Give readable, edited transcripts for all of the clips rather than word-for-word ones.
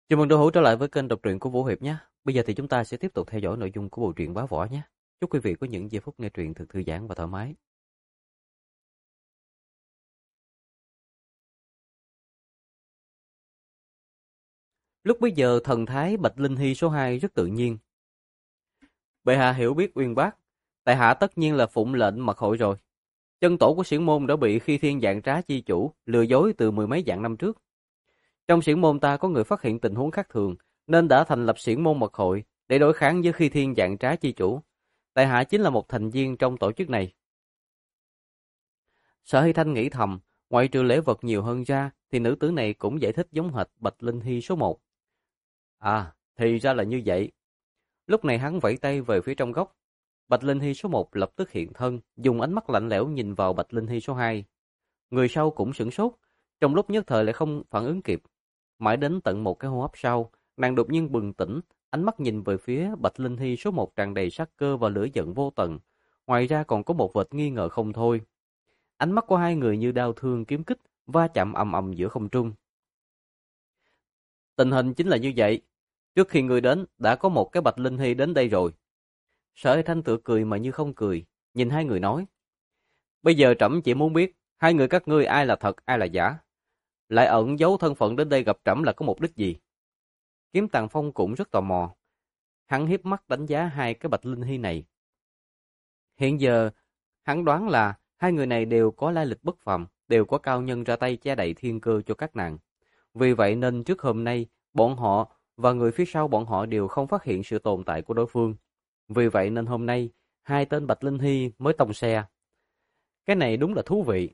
Chào mừng đội hữu trở lại với kênh đọc truyện của Vũ Hiệp nhé. Bây giờ thì chúng ta sẽ tiếp tục theo dõi nội dung của bộ truyện Bá Võ nhé. Chúc quý vị có những giây phút nghe truyện thật thư giãn và thoải mái. Lúc bấy giờ thần thái Bạch Linh Hy số 2 rất tự nhiên. Bệ hạ hiểu biết uyên bác, tại hạ tất nhiên là phụng lệnh mật hội rồi. Chân tổ của Xiển môn đã bị Khi Thiên Vạn Trá chi chủ lừa dối từ mười mấy vạn năm trước. Trong Xiển môn ta có người phát hiện tình huống khác thường, nên đã thành lập Xiển môn mật hội để đối kháng với Khi Thiên Vạn Trá chi chủ. Tại hạ chính là một thành viên trong tổ chức này. Sở Hy Thanh nghĩ thầm, ngoại trừ lễ vật nhiều hơn ra, thì nữ tử này cũng giải thích giống hệt Bạch Linh Hy số 1. À, thì ra là như vậy. Lúc này hắn vẫy tay về phía trong góc. Bạch Linh Hy số 1 lập tức hiện thân, dùng ánh mắt lạnh lẽo nhìn vào Bạch Linh Hy số 2. Người sau cũng sửng sốt, trong lúc nhất thời lại không phản ứng kịp. Mãi đến tận một cái hô hấp sau, nàng đột nhiên bừng tỉnh, ánh mắt nhìn về phía Bạch Linh Hy số 1 tràn đầy sát cơ và lửa giận vô tận. Ngoài ra còn có một vệt nghi ngờ không thôi. Ánh mắt của hai người như đao thương kiếm kích, va chạm ầm ầm giữa không trung. Tình hình chính là như vậy. Trước khi người đến, đã có một cái Bạch Linh Hy đến đây rồi. Sở Hải Thanh tựa cười mà như không cười, nhìn hai người nói. Bây giờ trẫm chỉ muốn biết, hai người các ngươi ai là thật, ai là giả. Lại ẩn giấu thân phận đến đây gặp trẫm là có mục đích gì? Kiếm Tàng Phong cũng rất tò mò. Hắn hiếp mắt đánh giá hai cái Bạch Linh Hy này. Hiện giờ, hắn đoán là hai người này đều có lai lịch bất phàm, đều có cao nhân ra tay che đậy thiên cơ cho các nàng. Vì vậy nên trước hôm nay, bọn họ và người phía sau bọn họ đều không phát hiện sự tồn tại của đối phương. Vì vậy nên hôm nay, hai tên Bạch Linh Hy mới tông xe. Cái này đúng là thú vị.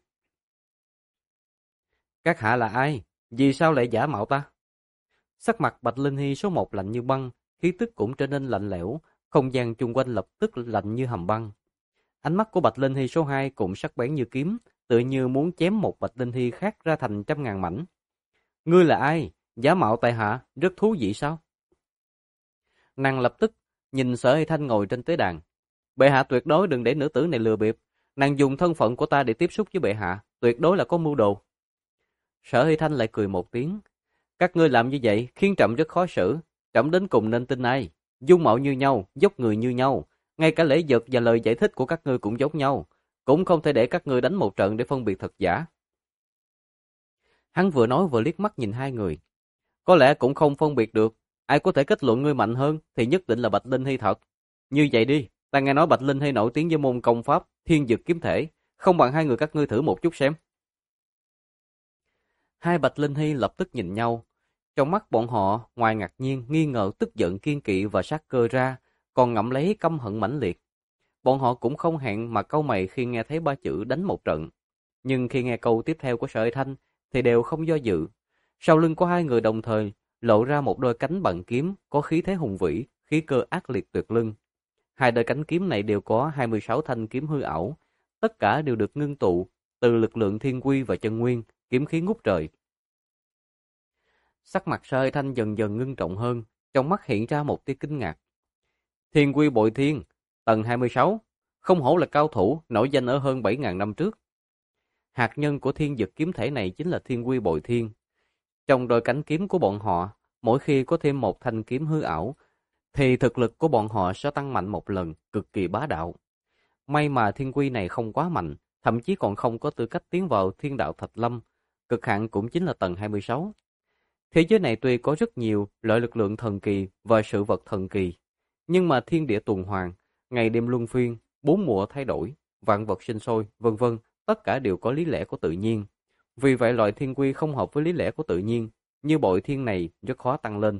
Các hạ là ai? Vì sao lại giả mạo ta? Sắc mặt Bạch Linh Hy số 1 lạnh như băng, khí tức cũng trở nên lạnh lẽo, không gian chung quanh lập tức lạnh như hầm băng. Ánh mắt của Bạch Linh Hy số 2 cũng sắc bén như kiếm, tựa như muốn chém một Bạch Linh Hy khác ra thành trăm ngàn mảnh. Ngươi là ai? Giả mạo tại hạ, rất thú vị sao? Nàng lập tức nhìn Sở Hy Thanh ngồi trên tế đàn. Bệ hạ tuyệt đối đừng để nữ tử này lừa bịp. Nàng dùng thân phận của ta để tiếp xúc với bệ hạ, tuyệt đối là có mưu đồ. Sở Hy Thanh lại cười một tiếng. Các ngươi làm như vậy khiến trẫm rất khó xử. Trẫm đến cùng nên tin ai? Dung mạo như nhau, dốc người như nhau. Ngay cả lễ vật và lời giải thích của các ngươi cũng giống nhau. Cũng không thể để các ngươi đánh một trận để phân biệt thật giả. Hắn vừa nói vừa liếc mắt nhìn hai người. Có lẽ cũng không phân biệt được. Ai có thể kết luận ngươi mạnh hơn thì nhất định là Bạch Linh Hy thật. Như vậy đi, ta nghe nói Bạch Linh Hy nổi tiếng với môn công pháp Thiên Dực Kiếm Thể. Không bằng hai người các ngươi thử một chút xem. Hai Bạch Linh Hy lập tức nhìn nhau. Trong mắt bọn họ, ngoài ngạc nhiên, nghi ngờ, tức giận, kiên kỵ và sát cơ ra, còn ngậm lấy căm hận mãnh liệt. Bọn họ cũng không hẹn mà cau mày khi nghe thấy ba chữ đánh một trận. Nhưng khi nghe câu tiếp theo của Sở Hải Thanh, thì đều không do dự. Sau lưng của hai người đồng thời, lộ ra một đôi cánh bằng kiếm, có khí thế hùng vĩ, khí cơ ác liệt tuyệt lưng. Hai đôi cánh kiếm này đều có 26 thanh kiếm hư ảo, tất cả đều được ngưng tụ từ lực lượng thiên quy và chân nguyên, kiếm khí ngút trời. Sắc mặt Sở Hải Thanh dần dần ngưng trọng hơn, trong mắt hiện ra một tia kinh ngạc. Thiên quy bội thiên, tầng 26, không hổ là cao thủ, nổi danh ở hơn 7.000 năm trước. Hạt nhân của thiên dực kiếm thể này chính là thiên quy bội thiên. Trong đôi cánh kiếm của bọn họ, mỗi khi có thêm một thanh kiếm hư ảo, thì thực lực của bọn họ sẽ tăng mạnh một lần, cực kỳ bá đạo. May mà thiên quy này không quá mạnh, thậm chí còn không có tư cách tiến vào thiên đạo Thạch Lâm, cực hạn cũng chính là tầng 26. Thế giới này tuy có rất nhiều loại lực lượng thần kỳ và sự vật thần kỳ, nhưng mà thiên địa tuần hoàn, ngày đêm luân phiên, bốn mùa thay đổi, vạn vật sinh sôi, vân vân, tất cả đều có lý lẽ của tự nhiên. Vì vậy loại thiên quy không hợp với lý lẽ của tự nhiên, như bội thiên này rất khó tăng lên.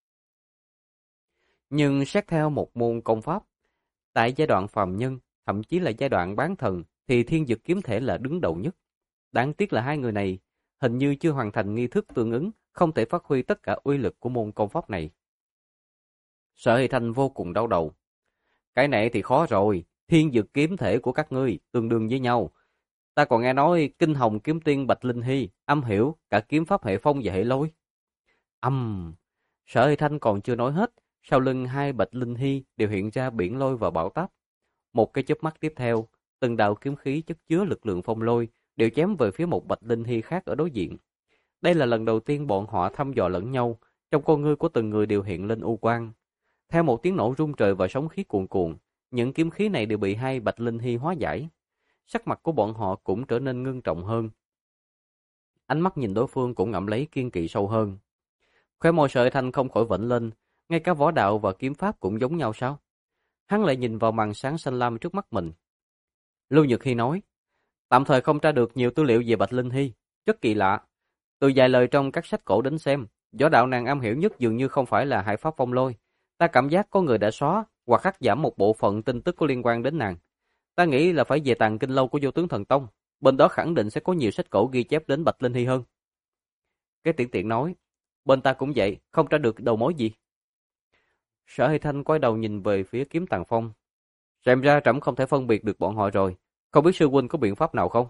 Nhưng xét theo một môn công pháp, tại giai đoạn phàm nhân, thậm chí là giai đoạn bán thần, thì thiên dực kiếm thể là đứng đầu nhất. Đáng tiếc là hai người này hình như chưa hoàn thành nghi thức tương ứng, không thể phát huy tất cả uy lực của môn công pháp này. Sở Hy Thanh vô cùng đau đầu. Cái này thì khó rồi, thiên dực kiếm thể của các ngươi tương đương với nhau. Ta còn nghe nói kinh hồng kiếm tiên Bạch Linh Hy am hiểu cả kiếm pháp hệ phong và hệ lôi. Sở Hy Thanh còn chưa nói hết, sau lưng hai Bạch Linh Hy đều hiện ra biển lôi và bão táp. Một cái chớp mắt tiếp theo, từng đạo kiếm khí chất chứa lực lượng phong lôi đều chém về phía một Bạch Linh Hy khác ở đối diện. Đây là lần đầu tiên bọn họ thăm dò lẫn nhau, Trong con ngươi của từng người đều hiện lên u quang. Theo một tiếng nổ rung trời và sóng khí cuồn cuộn, những kiếm khí này đều bị hai Bạch Linh Hy hóa giải. Sắc mặt của bọn họ cũng trở nên ngưng trọng hơn. Ánh mắt nhìn đối phương cũng ngậm lấy kiên kỵ sâu hơn. Khóe môi Sợi Thanh không khỏi vểnh lên, ngay cả võ đạo và kiếm pháp cũng giống nhau sao? Hắn lại nhìn vào màn sáng xanh lam trước mắt mình. Lưu Nhược Hy nói, tạm thời không tra được nhiều tư liệu về Bạch Linh Hy, rất kỳ lạ. Từ vài lời trong các sách cổ đến xem, võ đạo nàng am hiểu nhất dường như không phải là Hải Pháp Phong Lôi. Ta cảm giác có người đã xóa hoặc cắt giảm một bộ phận tin tức có liên quan đến nàng. Ta nghĩ là phải về Tàng Kinh Lâu của Vô Tướng Thần Tông, bên đó khẳng định sẽ có nhiều sách cổ ghi chép đến Bạch Linh Hy hơn. Cái tiện tiện nói, bên ta cũng vậy, không tra được đầu mối gì. Sở Hy Thanh quay đầu nhìn về phía Kiếm Tàng Phong. Xem ra trẫm không thể phân biệt được bọn họ rồi, không biết sư huynh có biện pháp nào không?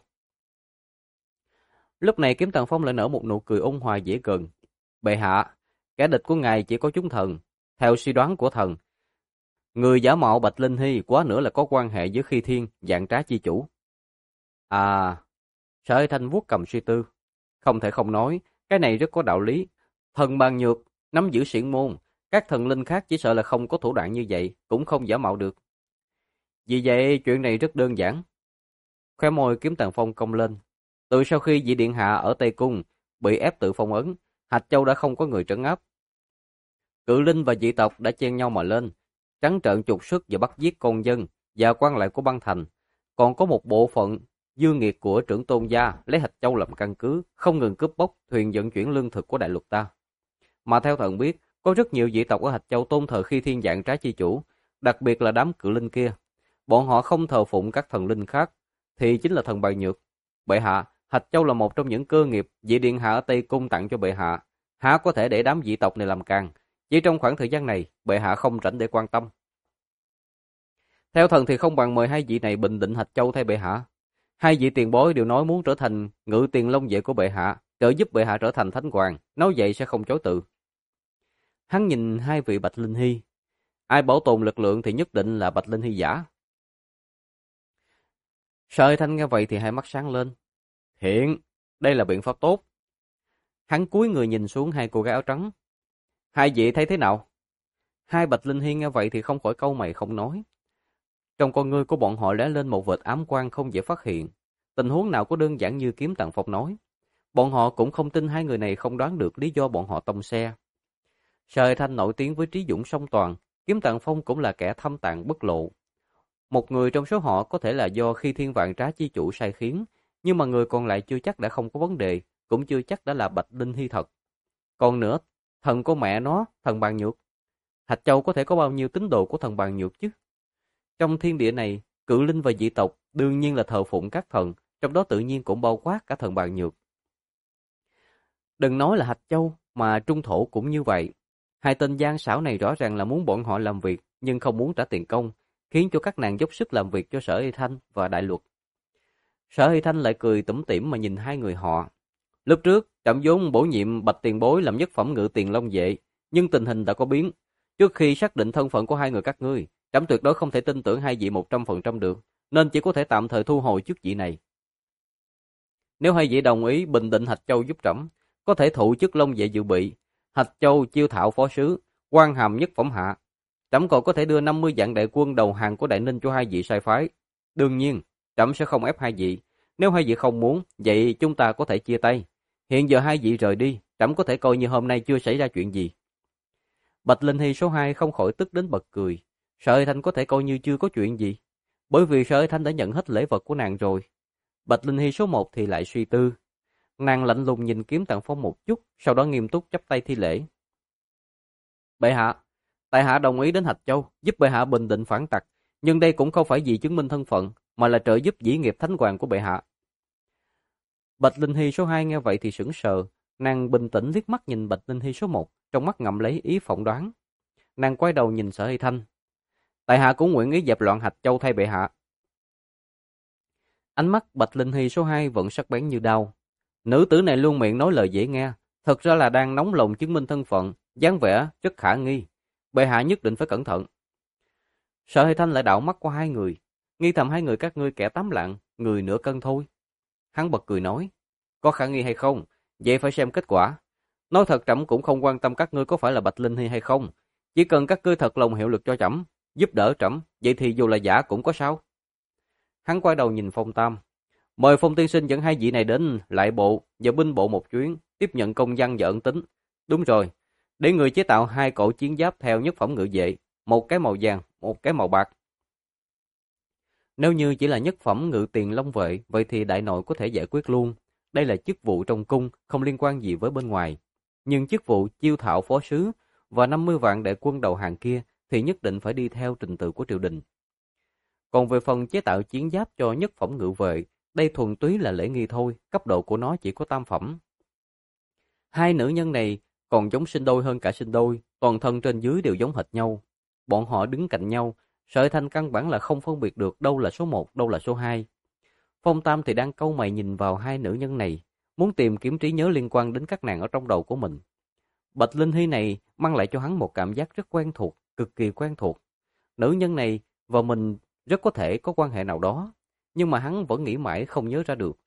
Lúc này Kiếm Tàng Phong lại nở một nụ cười ôn hòa dễ gần. Bệ hạ, kẻ địch của ngài chỉ có chúng thần. Theo suy đoán của thần, người giả mạo Bạch Linh Hy quá nữa là có quan hệ với Khi Thiên, Vạn Trá chi chủ. À, Sở Hy Thanh vuốt cầm suy tư. Không thể không nói, cái này rất có đạo lý. Thần Bàn Nhược, nắm giữ xiển môn, các thần linh khác chỉ sợ là không có thủ đoạn như vậy, cũng không giả mạo được. Vì vậy, chuyện này rất đơn giản. Khóe môi Kiếm Tàng Phong cong lên. Từ sau khi vị điện hạ ở Tây Cung bị ép tự phong ấn, Hạch Châu đã không có người trấn áp. Cự linh và dị tộc đã chen nhau mà lên, trắng trợn trục xuất và bắt giết con dân và quan lại của băng thành. Còn có một bộ phận dư nghiệt của trưởng tôn gia lấy Hạch Châu làm căn cứ, không ngừng cướp bóc thuyền vận chuyển lương thực của đại lục ta. Mà theo thần biết, có rất nhiều dị tộc ở Hạch Châu tôn thờ Khi Thiên Vạn Trá chi chủ, đặc biệt là đám cự linh kia. Bọn họ không thờ phụng các thần linh khác, thì chính là thần Bàn Nhược. Bệ hạ, Hạch Châu là một trong những cơ nghiệp vị điện hạ ở Tây Cung tặng cho bệ hạ. Há có thể để đám dị tộc này làm càng? Chỉ trong khoảng thời gian này, bệ hạ không rảnh để quan tâm. Theo thần thì không bằng mời hai vị này bình định Hạch Châu thay bệ hạ. Hai vị tiền bối đều nói muốn trở thành ngự tiền long vệ của bệ hạ, trợ giúp bệ hạ trở thành thánh hoàng, nói vậy sẽ không chối từ. Hắn nhìn hai vị Bạch Linh Hy. Ai bảo tồn lực lượng thì nhất định là Bạch Linh Hy giả. Sợi Thanh nghe vậy thì hai mắt sáng lên. Thiện, đây là biện pháp tốt. Hắn cúi người nhìn xuống hai cô gái áo trắng. Hai vị thấy thế nào? Hai Bạch Linh Hy nghe vậy thì không khỏi cau mày không nói. Trong con ngươi của bọn họ lóe lên một vệt ám quang không dễ phát hiện. Tình huống nào có đơn giản như Kiếm Tàng Phong nói. Bọn họ cũng không tin hai người này không đoán được lý do bọn họ tông xe. Sợi Thanh nổi tiếng với trí dũng song toàn, Kiếm Tàng Phong cũng là kẻ thâm tàng bất lộ. Một người trong số họ có thể là do Khi Thiên Vạn Trá chi chủ sai khiến, nhưng mà người còn lại chưa chắc đã không có vấn đề, cũng chưa chắc đã là Bạch Linh Hy thật. Còn nữa, thần của mẹ nó, thần Bàn Nhược. Hạch Châu có thể có bao nhiêu tín đồ của thần Bàn Nhược chứ? Trong thiên địa này, cự linh và dị tộc đương nhiên là thờ phụng các thần, trong đó tự nhiên cũng bao quát cả thần Bàn Nhược. Đừng nói là Hạch Châu, mà Trung Thổ cũng như vậy. Hai tên gian xảo này rõ ràng là muốn bọn họ làm việc, nhưng không muốn trả tiền công, khiến cho các nàng dốc sức làm việc cho Sở Y Thanh và Đại Luật. Sở Y Thanh lại cười tủm tỉm mà nhìn hai người họ. Lúc trước, trẫm vốn bổ nhiệm Bạch tiền bối làm nhất phẩm ngự tiền long vệ, nhưng tình hình đã có biến. Trước khi xác định thân phận của hai người các ngươi, trẫm tuyệt đối không thể tin tưởng hai vị 100% được, nên chỉ có thể tạm thời thu hồi chức vị này. Nếu hai vị đồng ý bình định Hạch Châu giúp trẫm, có thể thụ chức long vệ dự bị, Hạch Châu chiêu thảo phó sứ, quan hàm nhất phẩm hạ. Trẫm còn có thể đưa 50 vạn đại quân đầu hàng của Đại Ninh cho hai vị sai phái. Đương nhiên, trẫm sẽ không ép hai vị. Nếu hai vị không muốn, vậy chúng ta có thể chia tay. Hiện giờ hai vị rời đi, trẫm có thể coi như hôm nay chưa xảy ra chuyện gì. Bạch Linh Hy số 2 không khỏi tức đến bật cười. Sở Y Thanh có thể coi như chưa có chuyện gì, bởi vì Sở Y Thanh đã nhận hết lễ vật của nàng rồi. Bạch Linh Hy số 1 thì lại suy tư. Nàng lạnh lùng nhìn Kiếm Tàng Phong một chút, sau đó nghiêm túc chắp tay thi lễ. Bệ hạ, tại hạ đồng ý đến Hạch Châu, giúp bệ hạ bình định phản tặc, nhưng đây cũng không phải vì chứng minh thân phận, mà là trợ giúp dĩ nghiệp thánh hoàng của bệ hạ. Bạch Linh Hy số 2 nghe vậy thì sững sờ, nàng bình tĩnh liếc mắt nhìn Bạch Linh Hy số 1, trong mắt ngậm lấy ý phỏng đoán. Nàng quay đầu nhìn Sở Y Thanh. Tại hạ cũng nguyện ý dẹp loạn Hạch Châu thay bệ hạ. Ánh mắt Bạch Linh Hy số 2 vẫn sắc bén như đao. Nữ tử này luôn miệng nói lời dễ nghe, thật ra là đang nóng lòng chứng minh thân phận, dáng vẻ rất khả nghi. Bệ hạ nhất định phải cẩn thận. Sở Hy Thanh lại đảo mắt qua hai người, nghi thầm hai người các ngươi kẻ tám lạng, người nửa cân thôi. Hắn bật cười nói, có khả nghi hay không, vậy phải xem kết quả. Nói thật trẫm cũng không quan tâm các ngươi có phải là Bạch Linh Hy hay không. Chỉ cần các ngươi thật lòng hiệu lực cho trẫm, giúp đỡ trẫm, vậy thì dù là giả cũng có sao. Hắn quay đầu nhìn Phong Tam. Mời Phong tiên sinh dẫn hai vị này đến lại bộ và binh bộ một chuyến, tiếp nhận công văn và ẩn tính. Đúng rồi, để người chế tạo hai cổ chiến giáp theo nhất phẩm ngự vệ, một cái màu vàng, một cái màu bạc. Nếu như chỉ là nhất phẩm ngự tiền long vệ, vậy thì đại nội có thể giải quyết luôn. Đây là chức vụ trong cung, không liên quan gì với bên ngoài. Nhưng chức vụ chiêu thảo phó sứ và 50 vạn đại quân đầu hàng kia thì nhất định phải đi theo trình tự của triều đình. Còn về phần chế tạo chiến giáp cho nhất phẩm ngự vệ, đây thuần túy là lễ nghi thôi, cấp độ của nó chỉ có tam phẩm. Hai nữ nhân này còn giống sinh đôi hơn cả sinh đôi, toàn thân trên dưới đều giống hệt nhau. Bọn họ đứng cạnh nhau, Sở Thanh căn bản là không phân biệt được đâu là số 1, đâu là số 2. Phong Tam thì đang cau mày nhìn vào hai nữ nhân này, muốn tìm kiếm trí nhớ liên quan đến các nàng ở trong đầu của mình. Bạch Linh Hy này mang lại cho hắn một cảm giác rất quen thuộc, cực kỳ quen thuộc. Nữ nhân này và mình rất có thể có quan hệ nào đó, nhưng mà hắn vẫn nghĩ mãi không nhớ ra được.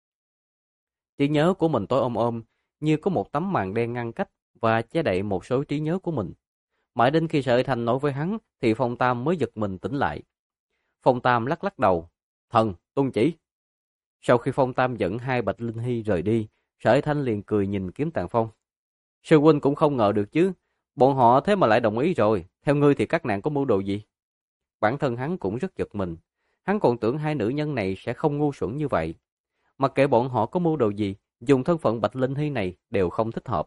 Trí nhớ của mình tối ôm, như có một tấm màn đen ngăn cách và che đậy một số trí nhớ của mình. Mãi đến khi Sở Thanh nói với hắn thì Phong Tam mới giật mình tỉnh lại. Phong Tam lắc lắc đầu. Thần, tuân chỉ. Sau khi Phong Tam dẫn hai Bạch Linh Hy rời đi, Sở Thanh liền cười nhìn Kiếm Tàng Phong. Sư huynh cũng không ngờ được chứ. Bọn họ thế mà lại đồng ý rồi. Theo ngươi thì các nàng có mưu đồ gì? Bản thân hắn cũng rất giật mình. Hắn còn tưởng hai nữ nhân này sẽ không ngu xuẩn như vậy. Mặc kệ bọn họ có mưu đồ gì, dùng thân phận Bạch Linh Hy này đều không thích hợp.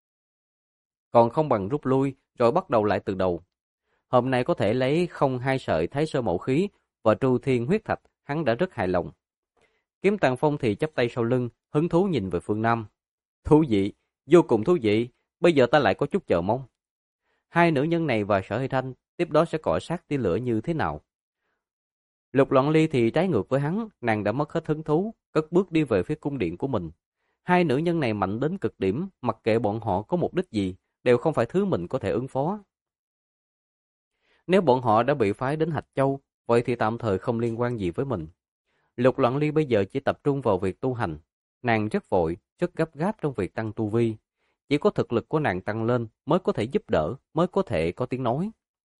Còn không bằng rút lui rồi bắt đầu lại từ đầu. Hôm nay có thể lấy không hai sợi Thái Sơ Mậu Khí và Tru Thiên Huyết Thạch, hắn đã rất hài lòng. Kiếm Tàng Phong thì chắp tay sau lưng, hứng thú nhìn về phương Nam. Thú vị, vô cùng thú vị, bây giờ ta lại có chút chờ mong. Hai nữ nhân này và Sở Hy Thanh tiếp đó sẽ cọ sát tia lửa như thế nào? Lục Loạn Ly thì trái ngược với hắn, nàng đã mất hết hứng thú, cất bước đi về phía cung điện của mình. Hai nữ nhân này mạnh đến cực điểm, mặc kệ bọn họ có mục đích gì, đều không phải thứ mình có thể ứng phó. Nếu bọn họ đã bị phái đến Hạch Châu, vậy thì tạm thời không liên quan gì với mình. Lục Loạn Ly bây giờ chỉ tập trung vào việc tu hành. Nàng rất vội, rất gấp gáp trong việc tăng tu vi. Chỉ có thực lực của nàng tăng lên mới có thể giúp đỡ, mới có thể có tiếng nói.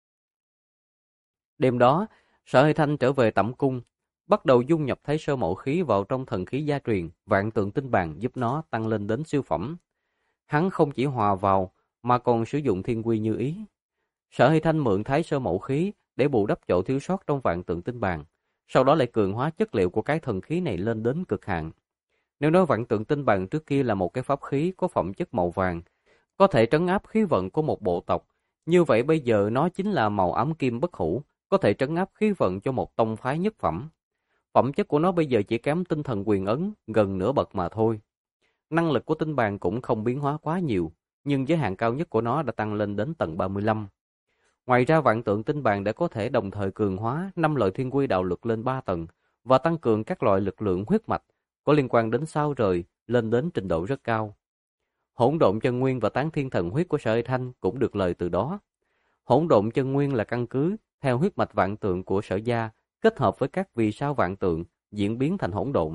Đêm đó, Sở Hy Thanh trở về Tẩm Cung, bắt đầu dung nhập Thái Sơ Mậu Khí vào trong thần khí gia truyền, Vạn Tượng Tinh Bàn giúp nó tăng lên đến siêu phẩm. Hắn không chỉ hòa vào, mà còn sử dụng thiên quy như ý. Sở Hy Thanh mượn Thái Sơ Mậu Khí để bù đắp chỗ thiếu sót trong Vạn Tượng Tinh Bàn, sau đó lại cường hóa chất liệu của cái thần khí này lên đến cực hạn. Nếu nói Vạn Tượng Tinh Bàn trước kia là một cái pháp khí có phẩm chất màu vàng, có thể trấn áp khí vận của một bộ tộc, như vậy bây giờ nó chính là màu ám kim bất hủ, có thể trấn áp khí vận cho một tông phái nhất phẩm. Phẩm chất của nó bây giờ chỉ kém tinh thần quyền ấn gần nửa bậc mà thôi. Năng lực của tinh bàn cũng không biến hóa quá nhiều, nhưng giới hạn cao nhất của nó đã tăng lên đến tầng 35. Ngoài ra Vạn Tượng Tinh Bàn đã có thể đồng thời cường hóa 5 loại thiên quy đạo lực lên 3 tầng và tăng cường các loại lực lượng huyết mạch có liên quan đến sao rời lên đến trình độ rất cao. Hỗn độn chân nguyên và tán thiên thần huyết của Sở Hy Thanh cũng được lời từ đó. Hỗn độn chân nguyên là căn cứ theo huyết mạch vạn tượng của Sở gia kết hợp với các vì sao vạn tượng diễn biến thành hỗn độn.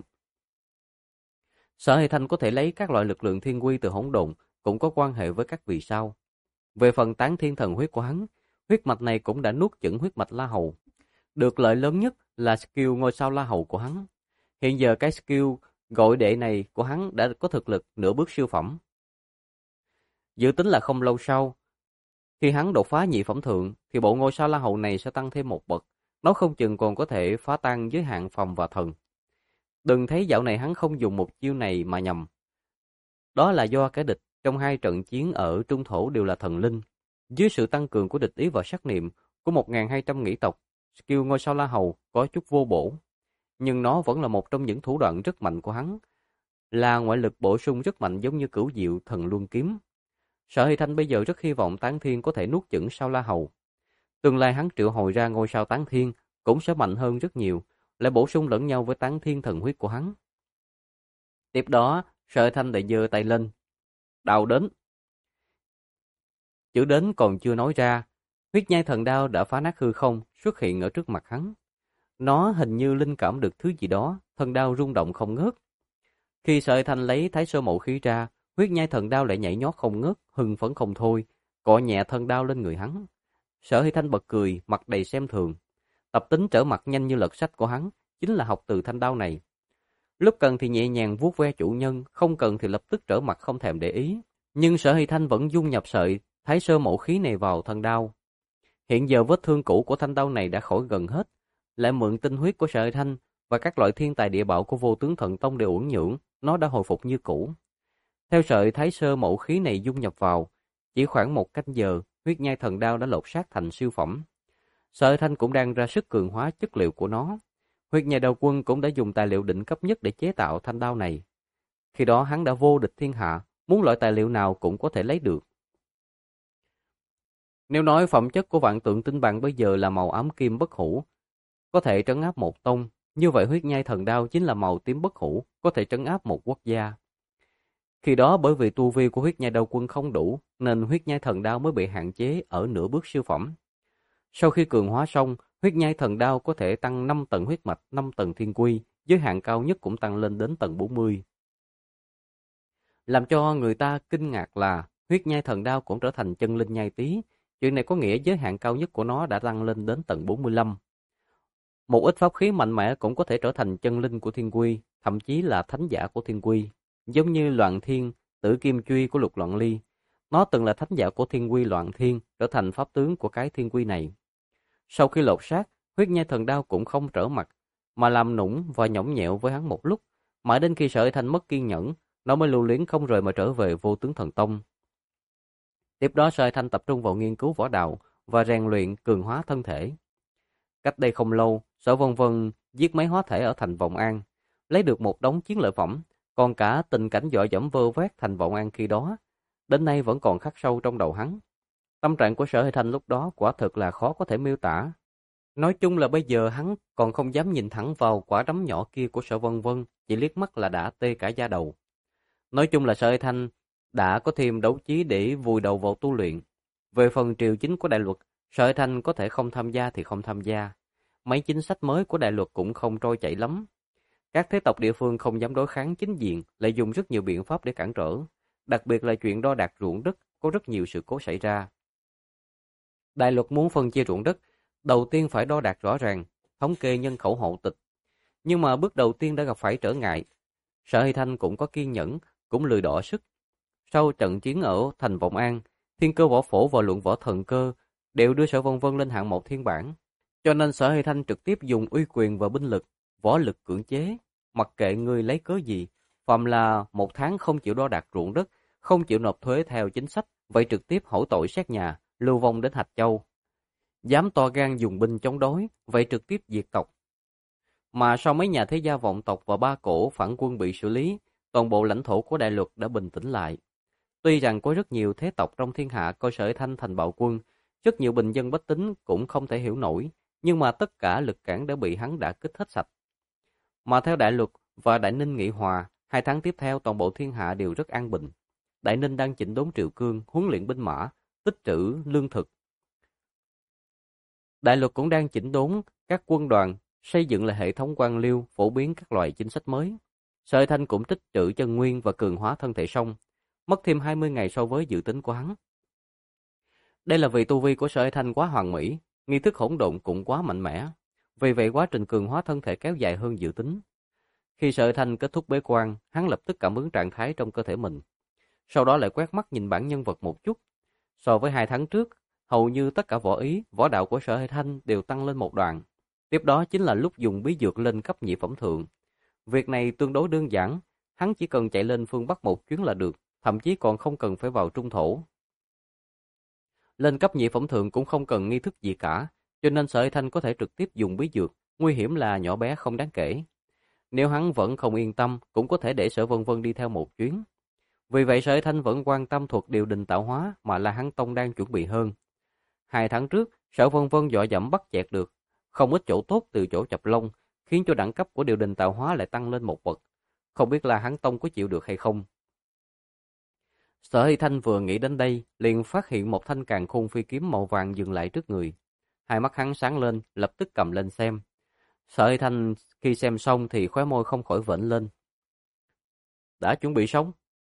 Sở Hy Thanh có thể lấy các loại lực lượng thiên quy từ hỗn độn cũng có quan hệ với các vì sao. Về phần tán thiên thần huyết của hắn, huyết mạch này cũng đã nuốt chửng huyết mạch La Hầu. Được lợi lớn nhất là skill ngôi sao La Hầu của hắn. Hiện giờ cái skill gọi đệ này của hắn đã có thực lực nửa bước siêu phẩm. Dự tính là không lâu sau, khi hắn đột phá nhị phẩm thượng, thì bộ ngôi sao La Hầu này sẽ tăng thêm một bậc. Nó không chừng còn có thể phá tan giới hạn phòng và thần. Đừng thấy dạo này hắn không dùng một chiêu này mà nhầm. Đó là do kẻ địch trong hai trận chiến ở Trung Thổ đều là thần linh. Dưới sự tăng cường của địch ý và sát niệm của 1.200 nghĩ tộc, skill ngôi sao La Hầu có chút vô bổ. Nhưng nó vẫn là một trong những thủ đoạn rất mạnh của hắn. Là ngoại lực bổ sung rất mạnh giống như Cửu Diệu Thần Luân Kiếm. Sở Hy Thanh bây giờ rất hy vọng Tán Thiên có thể nuốt chửng sao La Hầu. Tương lai hắn triệu hồi ra ngôi sao Tán Thiên cũng sẽ mạnh hơn rất nhiều, lại bổ sung lẫn nhau với Tán Thiên thần huyết của hắn. Tiếp đó, Sở Hy Thanh lại giơ tay lên. Đao đến. Chữ đến còn chưa nói ra, huyết nhai thần đao đã phá nát hư không, xuất hiện ở trước mặt hắn. Nó hình như linh cảm được thứ gì đó, thần đao rung động không ngớt. Khi Sở Hy Thanh lấy Thái Sơ Mậu Khí ra, huyết nhai thần đao lại nhảy nhót không ngớt, hưng phấn không thôi, cọ nhẹ thân đao lên người hắn. Sở Hy Thanh bật cười, mặt đầy xem thường. Tập tính trở mặt nhanh như lật sách của hắn chính là học từ thanh đao này. Lúc cần thì nhẹ nhàng vuốt ve chủ nhân, không cần thì lập tức trở mặt không thèm để ý. Nhưng Sở Hy Thanh vẫn dung nhập sợi thái sơ mẫu khí này vào thân đao. Hiện giờ vết thương cũ của thanh đao này đã khỏi gần hết, lại mượn tinh huyết của Sở Hy Thanh và các loại thiên tài địa bảo của Vô Tướng Thần Tông để uẩn nhưỡng, nó đã hồi phục như cũ. Theo sợi thái sơ mẫu khí này dung nhập vào, chỉ khoảng 1 canh giờ, huyết nhai thần đao đã lột xác thành siêu phẩm. Sở Hy Thanh cũng đang ra sức cường hóa chất liệu của nó. Huyết nhai đao quân cũng đã dùng tài liệu đỉnh cấp nhất để chế tạo thanh đao này. Khi đó hắn đã vô địch thiên hạ, muốn loại tài liệu nào cũng có thể lấy được. Nếu nói phẩm chất của vạn tượng tinh bằng bây giờ là màu ám kim bất hủ, có thể trấn áp một tông, như vậy huyết nhai thần đao chính là màu tím bất hủ, có thể trấn áp một quốc gia. Khi đó bởi vì tu vi của huyết nhai đao quân không đủ, nên huyết nhai thần đao mới bị hạn chế ở nửa bước siêu phẩm. Sau khi cường hóa xong, huyết nhai thần đao có thể tăng 5 tầng huyết mạch, 5 tầng thiên quy, giới hạn cao nhất cũng tăng lên đến tầng 40. Làm cho người ta kinh ngạc là huyết nhai thần đao cũng trở thành chân linh nhai tí. Chuyện này có nghĩa giới hạn cao nhất của nó đã tăng lên đến tầng 45. Một ít pháp khí mạnh mẽ cũng có thể trở thành chân linh của thiên quy, thậm chí là thánh giả của thiên quy. Giống như Loạn Thiên, Tử Kim Truy của Lục Loạn Ly. Nó từng là thánh giả của thiên quy Loạn Thiên, trở thành pháp tướng của cái thiên quy này. Sau khi lột xác, huyết nhai thần đao cũng không trở mặt, mà làm nũng và nhõng nhẽo với hắn một lúc, mãi đến khi Sở Hy Thanh mất kiên nhẫn, nó mới lưu luyến không rời mà trở về Vô Tướng Thần Tông. Tiếp đó Sở Hy Thanh tập trung vào nghiên cứu võ đạo và rèn luyện cường hóa thân thể. Cách đây không lâu, Sở Vân Vân giết mấy hóa thể ở thành Vọng An, lấy được một đống chiến lợi phẩm, còn cả tình cảnh dọa dẫm vơ vét thành Vọng An khi đó, đến nay vẫn còn khắc sâu trong đầu hắn. Tâm trạng của Sở Hy Thanh lúc đó quả thực là khó có thể miêu tả. Nói chung là bây giờ hắn còn không dám nhìn thẳng vào quả đấm nhỏ kia của Sở Vân Vân, chỉ liếc mắt là đã tê cả da đầu. Nói chung là Sở Hy Thanh đã có thêm đấu trí để vùi đầu vào tu luyện. Về phần triều chính của đại luật, Sở Hy Thanh có thể không tham gia thì không tham gia. Mấy chính sách mới của đại luật cũng không trôi chảy lắm. Các thế tộc địa phương không dám đối kháng chính diện, lại dùng rất nhiều biện pháp để cản trở. Đặc biệt là chuyện đo đạc ruộng đất, có rất nhiều sự cố xảy ra. Đại luật muốn phân chia ruộng đất, đầu tiên phải đo đạc rõ ràng, thống kê nhân khẩu hộ tịch. Nhưng mà bước đầu tiên đã gặp phải trở ngại. Sở Hy Thanh cũng có kiên nhẫn, cũng lười đọ sức. Sau trận chiến ở thành Vọng An, Thiên Cơ Võ Phổ và Luận Võ Thần Cơ đều đưa Sở Vân Vân lên hạng 1 thiên bản. Cho nên Sở Hy Thanh trực tiếp dùng uy quyền và binh lực, võ lực cưỡng chế, mặc kệ người lấy cớ gì, phàm là 1 tháng không chịu đo đạc ruộng đất, không chịu nộp thuế theo chính sách, vậy trực tiếp hổ tội sát nhà, lưu vong đến Hạch Châu. Dám to gan dùng binh chống đối, vậy trực tiếp diệt tộc. Mà sau mấy nhà thế gia vọng tộc và ba cổ phản quân bị xử lý, toàn bộ lãnh thổ của đại luật đã bình tĩnh lại. Tuy rằng có rất nhiều thế tộc trong thiên hạ coi Sở Hy Thanh thành bạo quân, rất nhiều bình dân bách tính cũng không thể hiểu nổi, nhưng mà tất cả lực cản đã bị hắn đã kích hết sạch. Mà theo đại luật và Đại Ninh nghị hòa, 2 tháng tiếp theo toàn bộ thiên hạ đều rất an bình. Đại Ninh đang chỉnh đốn triều cương, huấn luyện binh mã, tích trữ lương thực. Đại luật cũng đang chỉnh đốn các quân đoàn, xây dựng lại hệ thống quan liêu, phổ biến các loại chính sách mới. Sở Hy Thanh cũng tích trữ chân nguyên và cường hóa thân thể xong, mất thêm 20 ngày so với dự tính của hắn. Đây là vì tu vi của Sở Hy Thanh quá hoàn mỹ, nghi thức hỗn độn cũng quá mạnh mẽ. Vì vậy quá trình cường hóa thân thể kéo dài hơn dự tính. Khi Sở Hy Thanh kết thúc bế quan, hắn lập tức cảm ứng trạng thái trong cơ thể mình. Sau đó lại quét mắt nhìn bản nhân vật một chút. So với 2 tháng trước, hầu như tất cả võ ý, võ đạo của Sở Hy Thanh đều tăng lên một đoạn. Tiếp đó chính là lúc dùng bí dược lên cấp nhị phẩm thượng. Việc này tương đối đơn giản, hắn chỉ cần chạy lên phương Bắc một chuyến là được, thậm chí còn không cần phải vào trung thổ. Lên cấp nhị phẩm thượng cũng không cần nghi thức gì cả, cho nên Sở Hy Thanh có thể trực tiếp dùng bí dược, nguy hiểm là nhỏ bé không đáng kể. Nếu hắn vẫn không yên tâm, cũng có thể để Sở Vân Vân đi theo một chuyến. Vì vậy Sở Hy Thanh vẫn quan tâm thuật điều đình tạo hóa mà La Hán Tông đang chuẩn bị hơn. 2 tháng trước, Sở Vân Vân dọa dẫm bắt chẹt được không ít chỗ tốt từ chỗ chập lông, khiến cho đẳng cấp của điều đình tạo hóa lại tăng lên một bậc. Không biết La Hán Tông có chịu được hay không. Sở Hy Thanh vừa nghĩ đến đây, liền phát hiện một thanh càn khôn phi kiếm màu vàng dừng lại trước người. Hai mắt hắn sáng lên, lập tức cầm lên xem. Sở Hy Thanh khi xem xong thì khóe môi không khỏi vểnh lên. Đã chuẩn bị xong.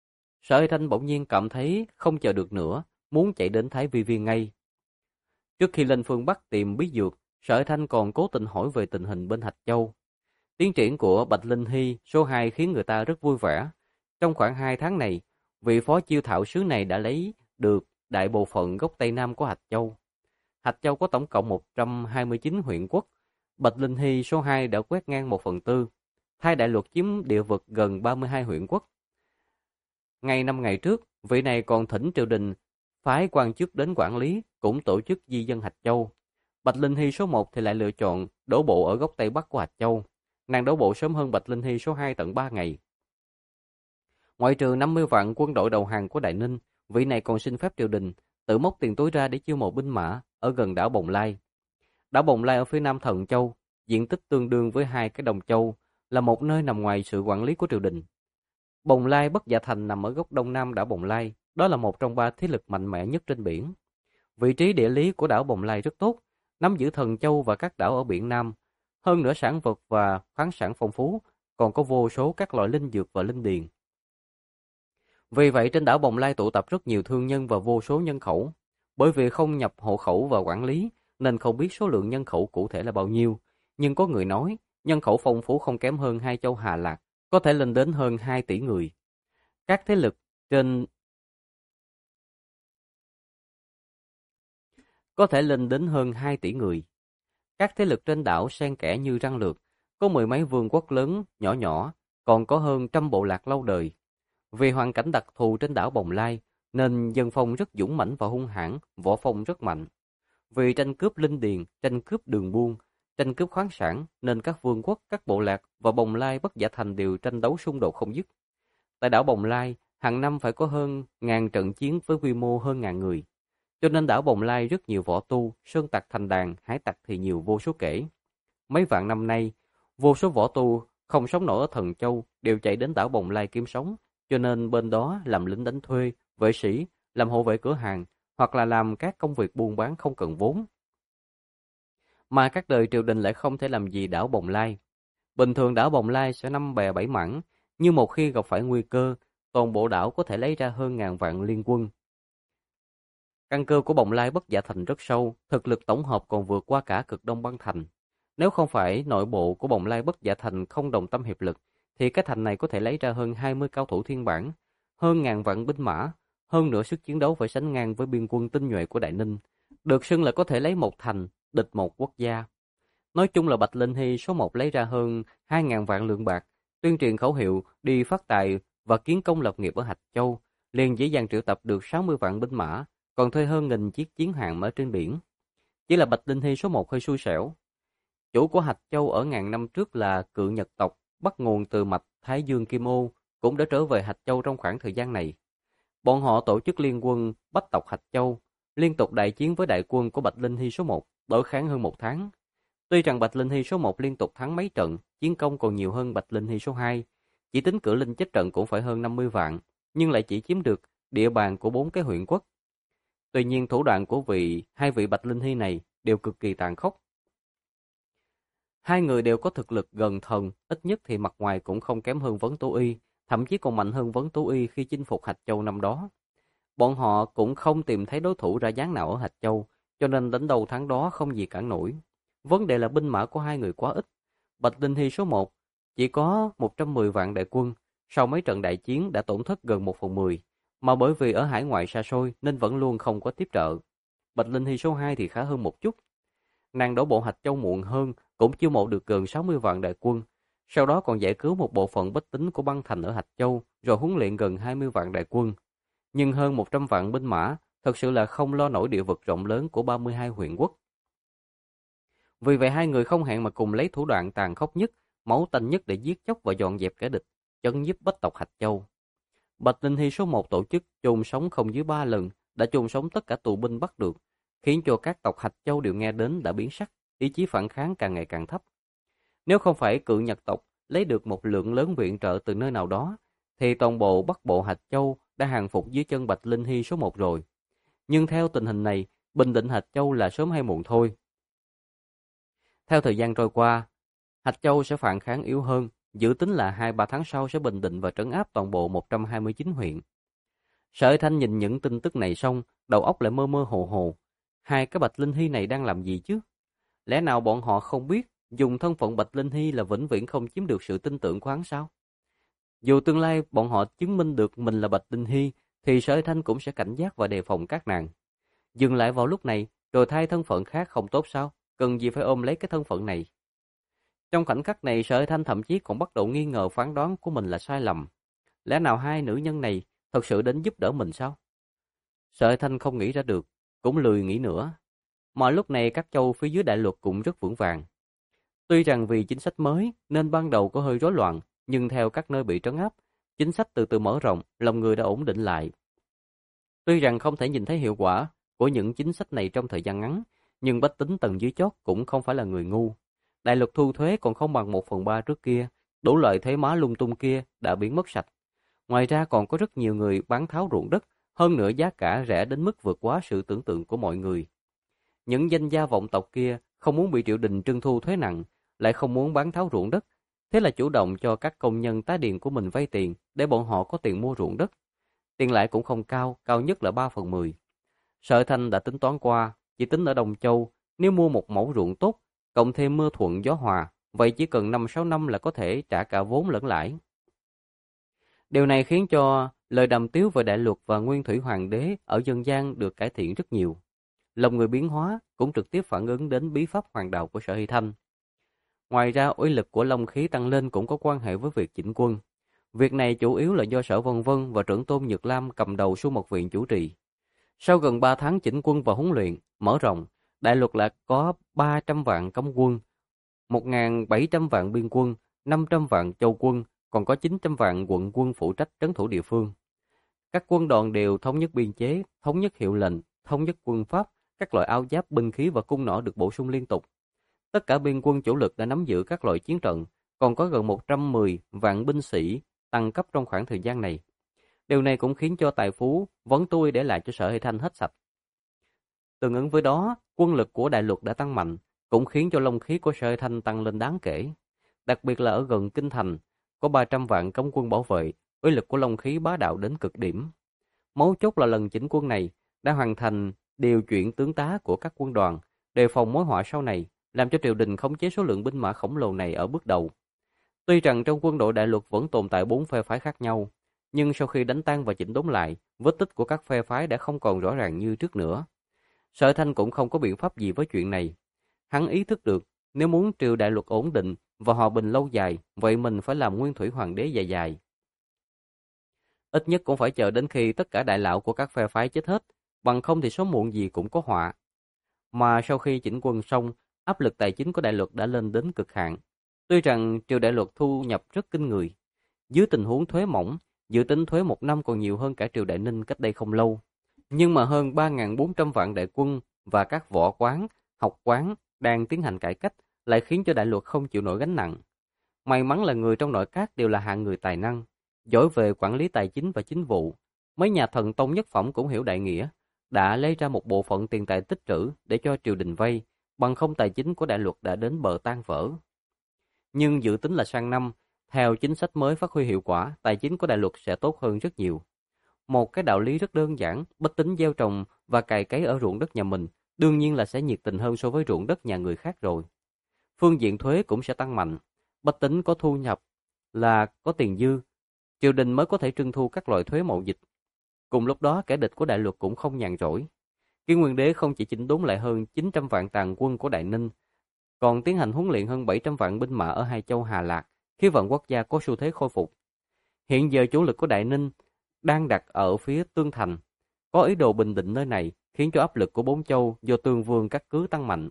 Sở Hải Thanh bỗng nhiên cảm thấy không chờ được nữa, muốn chạy đến Thái Vi Viên ngay. Trước khi lên phương Bắc tìm bí dược, Sở Hải Thanh còn cố tình hỏi về tình hình bên Hạch Châu. Tiến triển của Bạch Linh Hy số 2 khiến người ta rất vui vẻ. Trong khoảng 2 tháng này, vị phó chiêu thảo sứ này đã lấy được đại bộ phận gốc Tây Nam của Hạch Châu. Hạch Châu có tổng cộng 129 huyện quốc. Bạch Linh Hy số 2 đã quét ngang 1/4. Thái Đại Luật chiếm địa vực gần 32 huyện quốc. Ngay 5 ngày trước, vị này còn thỉnh triều đình phái quan chức đến quản lý, cũng tổ chức di dân Hạch Châu. Bạch Linh Hy số 1 thì lại lựa chọn đổ bộ ở góc Tây Bắc của Hạch Châu. Nàng đổ bộ sớm hơn Bạch Linh Hy số 2 tận 3 ngày. Ngoại trừ 50 vạn quân đội đầu hàng của Đại Ninh, vị này còn xin phép triều đình tự móc tiền túi ra để chiêu mộ binh mã ở gần đảo Bồng Lai. Đảo Bồng Lai ở phía nam Thần Châu, diện tích tương đương với 2 cái Đồng Châu, là một nơi nằm ngoài sự quản lý của triều đình. Bồng Lai Bất Dạ Thành nằm ở góc đông nam đảo Bồng Lai, đó là một trong 3 thế lực mạnh mẽ nhất trên biển. Vị trí địa lý của đảo Bồng Lai rất tốt, nắm giữ Thần Châu và các đảo ở biển Nam. Hơn nữa sản vật và khoáng sản phong phú, còn có vô số các loại linh dược và linh điền. Vì vậy trên đảo Bồng Lai tụ tập rất nhiều thương nhân và vô số nhân khẩu. Bởi vì không nhập hộ khẩu và quản lý, nên không biết số lượng nhân khẩu cụ thể là bao nhiêu. Nhưng có người nói, nhân khẩu phong phú không kém hơn 2 châu Hà Lạc, có thể lên đến hơn 2 tỷ người. Các thế lực trên có thể lên đến hơn 2 tỷ người. Các thế lực trên đảo xen kẽ như răng lược, có mười mấy vương quốc lớn, nhỏ nhỏ, còn có hơn trăm bộ lạc lâu đời. Vì hoàn cảnh đặc thù trên đảo Bồng Lai, nên dân phong rất dũng mãnh và hung hãn, võ phong rất mạnh. Vì tranh cướp linh điền, tranh cướp đường buôn, tranh cướp khoáng sản, nên các vương quốc, các bộ lạc và Bồng Lai Bất Dạ Thành đều tranh đấu xung đột không dứt. Tại đảo Bồng Lai, hàng năm phải có hơn ngàn trận chiến với quy mô hơn ngàn người. Cho nên đảo Bồng Lai rất nhiều võ tu, sơn tặc thành đàn, hải tặc thì nhiều vô số kể. Mấy vạn năm nay, vô số võ tu không sống nổi ở Thần Châu đều chạy đến đảo Bồng Lai kiếm sống, cho nên bên đó làm lính đánh thuê, vệ sĩ, làm hộ vệ cửa hàng, hoặc là làm các công việc buôn bán không cần vốn. Mà các đời triều đình lại không thể làm gì đảo Bồng Lai. Bình thường đảo Bồng Lai sẽ năm bè bảy mảng, nhưng một khi gặp phải nguy cơ, toàn bộ đảo có thể lấy ra hơn ngàn vạn liên quân. Căn cơ của Bồng Lai Bất Dạ Thành rất sâu, thực lực tổng hợp còn vượt qua cả cực Đông Băng Thành. Nếu không phải nội bộ của Bồng Lai Bất Dạ Thành không đồng tâm hiệp lực, thì cái thành này có thể lấy ra hơn 20 cao thủ thiên bản, hơn ngàn vạn binh mã, hơn nữa sức chiến đấu phải sánh ngang với biên quân tinh nhuệ của Đại Ninh. Được xưng là có thể lấy một thành, địch một quốc gia. Nói chung là Bạch Linh Hy số 1 lấy ra hơn 2.000 vạn lượng bạc, tuyên truyền khẩu hiệu đi phát tài và kiến công lập nghiệp ở Hạch Châu, liền dễ dàng triệu tập được 60 vạn binh mã, còn thuê hơn 1.000 chiếc chiến hạm ở trên biển. Chỉ là Bạch Linh Hy số 1 hơi xui xẻo. Chủ của Hạch Châu ở ngàn năm trước là Cự Nhật tộc, bắt nguồn từ mạch Thái Dương Kim Ô, cũng đã trở về Hạch Châu trong khoảng thời gian này. Bọn họ tổ chức liên quân bách tộc Hạch Châu, liên tục đại chiến với đại quân của Bạch Linh Hy số 1, đối kháng hơn 1 tháng. Tuy rằng Bạch Linh Hy số 1 liên tục thắng mấy trận, chiến công còn nhiều hơn Bạch Linh Hy số 2, chỉ tính Cử Linh chết trận cũng phải hơn 50 vạn, nhưng lại chỉ chiếm được địa bàn của 4 cái huyện quốc. Tuy nhiên thủ đoạn của hai vị Bạch Linh Hy này đều cực kỳ tàn khốc. Hai người đều có thực lực gần thần, ít nhất thì mặt ngoài cũng không kém hơn Vấn Tố Y, thậm chí còn mạnh hơn Vấn Tố Y khi chinh phục Hạch Châu năm đó. Bọn họ cũng không tìm thấy đối thủ ra dáng nào ở Hạch Châu, cho nên đánh đầu tháng đó không gì cản nổi. Vấn đề là binh mã của hai người quá ít. Bạch Linh Hy số 1 chỉ có 110 vạn đại quân, sau mấy trận đại chiến đã tổn thất gần 1/10, mà bởi vì ở hải ngoại xa xôi nên vẫn luôn không có tiếp trợ. Bạch Linh Hy số 2 thì khá hơn một chút. Nàng đổ bộ Hạch Châu muộn hơn, cũng chiêu mộ được gần 60 vạn đại quân, sau đó còn giải cứu một bộ phận bách tính của băng thành ở Hạch Châu, rồi huấn luyện gần 20 vạn đại quân. Nhưng hơn 100 vạn binh mã, thật sự là không lo nổi địa vực rộng lớn của 32 huyện quốc. Vì vậy hai người không hẹn mà cùng lấy thủ đoạn tàn khốc nhất, máu tanh nhất để giết chóc và dọn dẹp kẻ địch, chấn nhiếp bách tộc Hạch Châu. Bạch Linh Hy số 1 tổ chức chôn sống không dưới 3 lần, đã chôn sống tất cả tù binh bắt được, khiến cho các tộc Hạch Châu đều nghe đến đã biến sắc, ý chí phản kháng càng ngày càng thấp. Nếu không phải Cự Nhật tộc lấy được một lượng lớn viện trợ từ nơi nào đó, thì toàn bộ Bắc Bộ Hạch Châu đã hàng phục dưới chân Bạch Linh Hy số 1 rồi. Nhưng theo tình hình này, bình định Hạch Châu là sớm hay muộn thôi. Theo thời gian trôi qua, Hạch Châu sẽ phản kháng yếu hơn, dự tính là 2-3 tháng sau sẽ bình định và trấn áp toàn bộ 129 huyện. Sở Hải Thanh nhìn những tin tức này xong, đầu óc lại mơ mơ hồ hồ. Hai cái Bạch Linh Hy này đang làm gì chứ? Lẽ nào bọn họ không biết dùng thân phận Bạch Linh Hy là vĩnh viễn không chiếm được sự tin tưởng của hắn sao? Dù tương lai bọn họ chứng minh được mình là Bạch Linh Hy, thì Sở Hải Thanh cũng sẽ cảnh giác và đề phòng các nàng. Dừng lại vào lúc này, rồi thay thân phận khác không tốt sao? Cần gì phải ôm lấy cái thân phận này? Trong khoảnh khắc này, Sở Hải Thanh thậm chí còn bắt đầu nghi ngờ phán đoán của mình là sai lầm. Lẽ nào hai nữ nhân này thật sự đến giúp đỡ mình sao? Sở Hải Thanh không nghĩ ra được, cũng lười nghĩ nữa. Mà lúc này các châu phía dưới đại luật cũng rất vững vàng. Tuy rằng vì chính sách mới nên ban đầu có hơi rối loạn, nhưng theo các nơi bị trấn áp, chính sách từ từ mở rộng, lòng người đã ổn định lại. Tuy rằng không thể nhìn thấy hiệu quả của những chính sách này trong thời gian ngắn, nhưng bách tính tầng dưới chót cũng không phải là người ngu. Đại luật thu thuế còn không bằng 1/3 trước kia, đủ loại thuế má lung tung kia đã biến mất sạch. Ngoài ra còn có rất nhiều người bán tháo ruộng đất, hơn nữa giá cả rẻ đến mức vượt quá sự tưởng tượng của mọi người. Những danh gia vọng tộc kia không muốn bị triều đình trưng thu thuế nặng, lại không muốn bán tháo ruộng đất, thế là chủ động cho các công nhân tá điền của mình vay tiền để bọn họ có tiền mua ruộng đất. Tiền lãi cũng không cao, cao nhất là 3/10. Sở Thanh đã tính toán qua, chỉ tính ở Đồng Châu, nếu mua một mẫu ruộng tốt, cộng thêm mưa thuận gió hòa, vậy chỉ cần 5-6 năm là có thể trả cả vốn lẫn lãi. Điều này khiến cho lời đàm tiếu về đại luật và nguyên thủy hoàng đế ở dân gian được cải thiện rất nhiều. Lòng người biến hóa cũng trực tiếp phản ứng đến bí pháp hoàng đạo của Sở Hy Thanh. Ngoài ra, uy lực của long khí tăng lên cũng có quan hệ với việc chỉnh quân. Việc này chủ yếu là do Sở Vân Vân và trưởng tôn Nhược Lam cầm đầu Su Mật Viện chủ trì. Sau gần 3 tháng chỉnh quân và huấn luyện, mở rộng, đại luật là có 300 vạn cấm quân, 1.700 vạn biên quân, 500 vạn châu quân, còn có 900 vạn quận quân phụ trách trấn thủ địa phương. Các quân đoàn đều thống nhất biên chế, thống nhất hiệu lệnh, thống nhất quân pháp, các loại áo giáp, binh khí và cung nỏ được bổ sung liên tục. Tất cả biên quân chủ lực đã nắm giữ các loại chiến trận, còn có gần 110 vạn binh sĩ tăng cấp trong khoảng thời gian này. Điều này cũng khiến cho tài phú, vấn tôi để lại cho Sở Hy Thanh hết sạch. Tương ứng với đó, quân lực của đại luật đã tăng mạnh, cũng khiến cho long khí của Sở Hy Thanh tăng lên đáng kể. Đặc biệt là ở gần Kinh Thành, có 300 vạn cấm quân bảo vệ, uy lực của long khí bá đạo đến cực điểm. Mấu chốt là lần chỉnh quân này đã hoàn thành điều chuyển tướng tá của các quân đoàn, đề phòng mối họa sau này, làm cho triều đình khống chế số lượng binh mã khổng lồ này ở bước đầu. Tuy rằng trong quân đội đại luật vẫn tồn tại 4 phe phái khác nhau, nhưng sau khi đánh tan và chỉnh đốn lại, vết tích của các phe phái đã không còn rõ ràng như trước nữa. Sở Thanh cũng không có biện pháp gì với chuyện này. Hắn ý thức được, nếu muốn triều đại luật ổn định và hòa bình lâu dài, vậy mình phải làm nguyên thủy hoàng đế dài dài. Ít nhất cũng phải chờ đến khi tất cả đại lão của các phe phái chết hết, bằng không thì sớm muộn gì cũng có họa. Mà sau khi chỉnh quân xong, áp lực tài chính của đại luật đã lên đến cực hạn. Tuy rằng triều đại luật thu nhập rất kinh người, dưới tình huống thuế mỏng, dự tính thuế một năm còn nhiều hơn cả triều đại Ninh cách đây không lâu. Nhưng mà hơn 3.400 vạn đại quân và các võ quán, học quán đang tiến hành cải cách lại khiến cho đại luật không chịu nổi gánh nặng. May mắn là người trong nội các đều là hạng người tài năng, giỏi về quản lý tài chính và chính vụ. Mấy nhà thần tông nhất phẩm cũng hiểu đại nghĩa, đã lấy ra một bộ phận tiền tài tích trữ để cho triều đình vay, bằng không tài chính của đại luật đã đến bờ tan vỡ. Nhưng dự tính là sang năm, theo chính sách mới phát huy hiệu quả, tài chính của đại luật sẽ tốt hơn rất nhiều. Một cái đạo lý rất đơn giản, bách tính gieo trồng và cày cấy ở ruộng đất nhà mình, đương nhiên là sẽ nhiệt tình hơn so với ruộng đất nhà người khác rồi. Phương diện thuế cũng sẽ tăng mạnh, bách tính có thu nhập là có tiền dư, triều đình mới có thể trưng thu các loại thuế mậu dịch. Cùng lúc đó, kẻ địch của đại luật cũng không nhàn rỗi. Kiến Nguyên Đế không chỉ chỉnh đốn lại hơn 900 vạn tàn quân của Đại Ninh, còn tiến hành huấn luyện hơn 700 vạn binh mã ở hai châu Hà Lạc, khí vận quốc gia có xu thế khôi phục. Hiện giờ chủ lực của Đại Ninh đang đặt ở phía Tương Thành, có ý đồ bình định nơi này, khiến cho áp lực của bốn châu do Tương Vương cắt cứ tăng mạnh.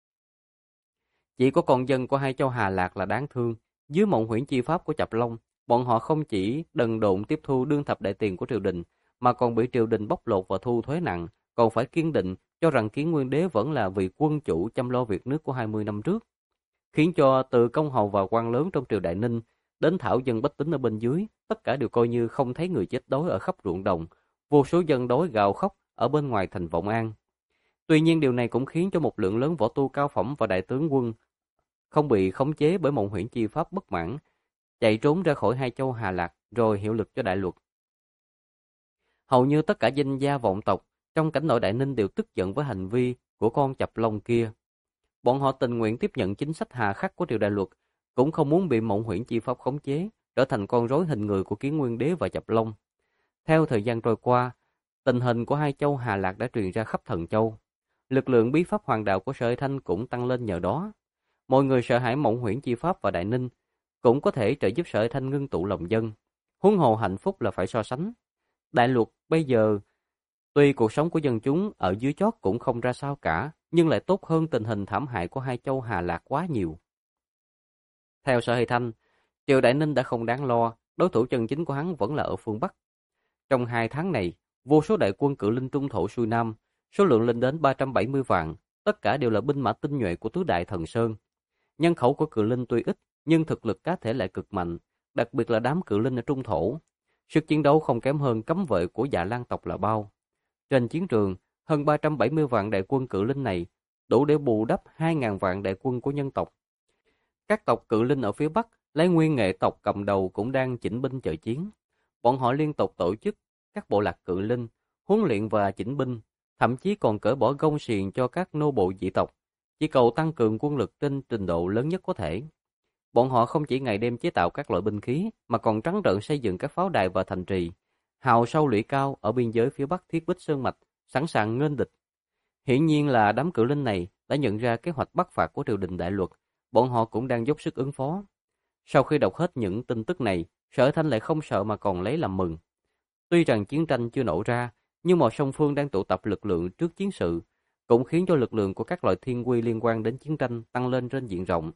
Chỉ có con dân của hai châu Hà Lạc là đáng thương, dưới mộng huyễn chi pháp của Chập Long, bọn họ không chỉ đần độn tiếp thu đương thập đại tiền của triều đình, mà còn bị triều đình bóc lột và thu thuế nặng, còn phải kiên định cho rằng Kiến Nguyên Đế vẫn là vị quân chủ chăm lo việc nước của 20 năm trước, khiến cho từ công hầu và quan lớn trong triều Đại Ninh đến thảo dân bách tính ở bên dưới, tất cả đều coi như không thấy người chết đói ở khắp ruộng đồng, vô số dân đói gào khóc ở bên ngoài thành Vọng An. Tuy nhiên điều này cũng khiến cho một lượng lớn võ tu cao phẩm và đại tướng quân không bị khống chế bởi mộng huyễn chi pháp bất mãn, chạy trốn ra khỏi hai châu Hà Lạc rồi hiệu lực cho đại luật. Hầu như tất cả danh gia vọng tộc trong cảnh nội Đại Ninh đều tức giận với hành vi của con Chập Long kia. Bọn họ tình nguyện tiếp nhận chính sách hà khắc của triều đại Luật, cũng không muốn bị Mộng Huyễn Chi Pháp khống chế, trở thành con rối hình người của Kiến Nguyên Đế và Chập Long. Theo thời gian trôi qua, tình hình của hai châu Hà Lạc đã truyền ra khắp Thần Châu. Lực lượng bí pháp hoàng đạo của Sở Hải Thanh cũng tăng lên nhờ đó. Mọi người sợ hãi Mộng Huyễn Chi Pháp và Đại Ninh, cũng có thể trợ giúp Sở Hải Thanh ngưng tụ lòng dân. Huống hồ hạnh phúc là phải so sánh. Đại Luật bây giờ, tuy cuộc sống của dân chúng ở dưới chót cũng không ra sao cả, nhưng lại tốt hơn tình hình thảm hại của hai châu Hà Lạc quá nhiều. Theo Sở Hải Thanh, triều Đại Ninh đã không đáng lo, đối thủ chân chính của hắn vẫn là ở phương Bắc. Trong 2 tháng này, vô số đại quân cự linh trung thổ xuôi Nam, số lượng lên đến 370 vạn, tất cả đều là binh mã tinh nhuệ của tứ đại thần sơn. Nhân khẩu của cự linh tuy ít, nhưng thực lực cá thể lại cực mạnh, đặc biệt là đám cự linh ở trung thổ. Sức chiến đấu không kém hơn cấm vệ của Dạ Lan tộc là bao. Trên chiến trường, hơn 370 vạn đại quân cự linh này đủ để bù đắp 2.000 vạn đại quân của nhân tộc. Các tộc cự linh ở phía Bắc lấy Nguyên Nghệ tộc cầm đầu cũng đang chỉnh binh chờ chiến. Bọn họ liên tục tổ chức các bộ lạc cự linh, huấn luyện và chỉnh binh, thậm chí còn cởi bỏ gông xiềng cho các nô bộ dị tộc, chỉ cầu tăng cường quân lực trên trình độ lớn nhất có thể. Bọn họ không chỉ ngày đêm chế tạo các loại binh khí, mà còn trắng trợn xây dựng các pháo đài và thành trì, hào sâu lũy cao ở biên giới phía Bắc Thiết Bích Sơn Mạch, sẵn sàng nghênh địch. Hiển nhiên là đám cự linh này đã nhận ra kế hoạch bắc phạt của triều đình Đại Luật, bọn họ cũng đang dốc sức ứng phó. Sau khi đọc hết những tin tức này, Sở Thanh lại không sợ mà còn lấy làm mừng. Tuy rằng chiến tranh chưa nổ ra, nhưng mà song phương đang tụ tập lực lượng trước chiến sự, cũng khiến cho lực lượng của các loại thiên quy liên quan đến chiến tranh tăng lên trên diện rộng.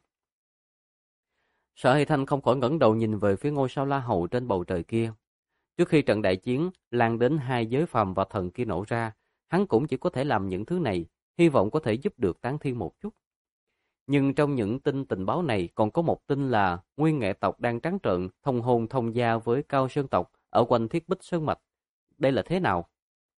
Sở Hải Thanh không khỏi ngẩng đầu nhìn về phía ngôi sao La Hầu trên bầu trời kia. Trước khi trận đại chiến lan đến hai giới phàm và thần kia nổ ra, hắn cũng chỉ có thể làm những thứ này, hy vọng có thể giúp được Tán Thiên một chút. Nhưng trong những tình báo này còn có một tin là Nguyên Nghệ tộc đang trắng trợn thông hôn thông gia với Cao Sơn tộc ở quanh Thiết Bích Sơn Mạch. Đây là thế nào?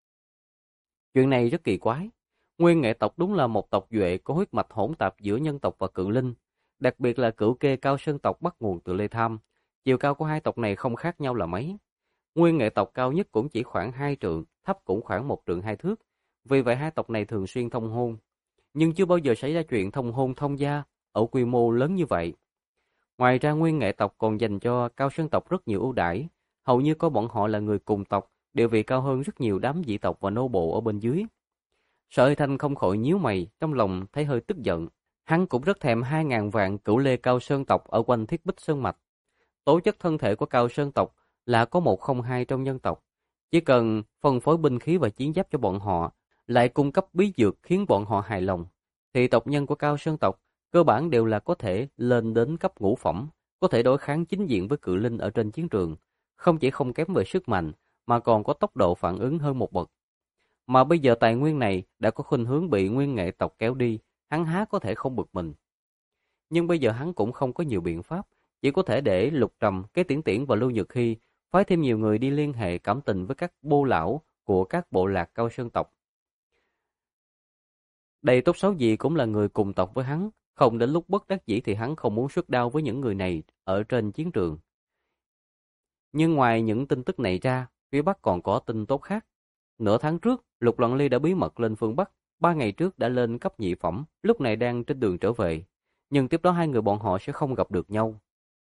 Chuyện này rất kỳ quái. Nguyên Nghệ tộc đúng là một tộc duệ có huyết mạch hỗn tạp giữa nhân tộc và cự linh. Đặc biệt là cửu kê Cao Sơn tộc bắt nguồn từ Lê Tham. Chiều cao của hai tộc này không khác nhau là mấy. Nguyên Nghệ tộc cao nhất cũng chỉ khoảng 2 trượng, thấp cũng khoảng 1 trượng 2 thước. Vì vậy hai tộc này thường xuyên thông hôn. Nhưng chưa bao giờ xảy ra chuyện thông hôn thông gia ở quy mô lớn như vậy. Ngoài ra Nguyên Nghệ tộc còn dành cho Cao Sơn tộc rất nhiều ưu đãi, hầu như có bọn họ là người cùng tộc, địa vị cao hơn rất nhiều đám dị tộc và nô bộ ở bên dưới. Sở Hải Thanh không khỏi nhíu mày, trong lòng thấy hơi tức giận. Hắn cũng rất thèm 2.000 vạn cửu lê Cao Sơn tộc ở quanh Thiết Bích Sơn Mạch. Tố chất thân thể của Cao Sơn tộc là có 102 trong nhân tộc. Chỉ cần phân phối binh khí và chiến giáp cho bọn họ, lại cung cấp bí dược khiến bọn họ hài lòng, thì tộc nhân của Cao Sơn tộc cơ bản đều là có thể lên đến cấp ngũ phẩm, có thể đối kháng chính diện với cự linh ở trên chiến trường, không chỉ không kém về sức mạnh, mà còn có tốc độ phản ứng hơn một bậc. Mà bây giờ tài nguyên này đã có khuynh hướng bị Nguyên Nghệ tộc kéo đi, hắn há có thể không bực mình. Nhưng bây giờ hắn cũng không có nhiều biện pháp, chỉ có thể để Lục Trầm, Kế Tiễn Tiễn và Lưu Nhược Hy phái thêm nhiều người đi liên hệ cảm tình với các bô lão của các bộ lạc Cao Sơn tộc. Đây tốt xấu gì cũng là người cùng tộc với hắn, không đến lúc bất đắc dĩ thì hắn không muốn xuất đao với những người này ở trên chiến trường. Nhưng ngoài những tin tức này ra, phía Bắc còn có tin tốt khác. Nửa tháng trước, Lục Loạn Ly đã bí mật lên phương Bắc, 3 ngày trước đã lên cấp nhị phẩm, lúc này đang trên đường trở về. Nhưng tiếp đó hai người bọn họ sẽ không gặp được nhau.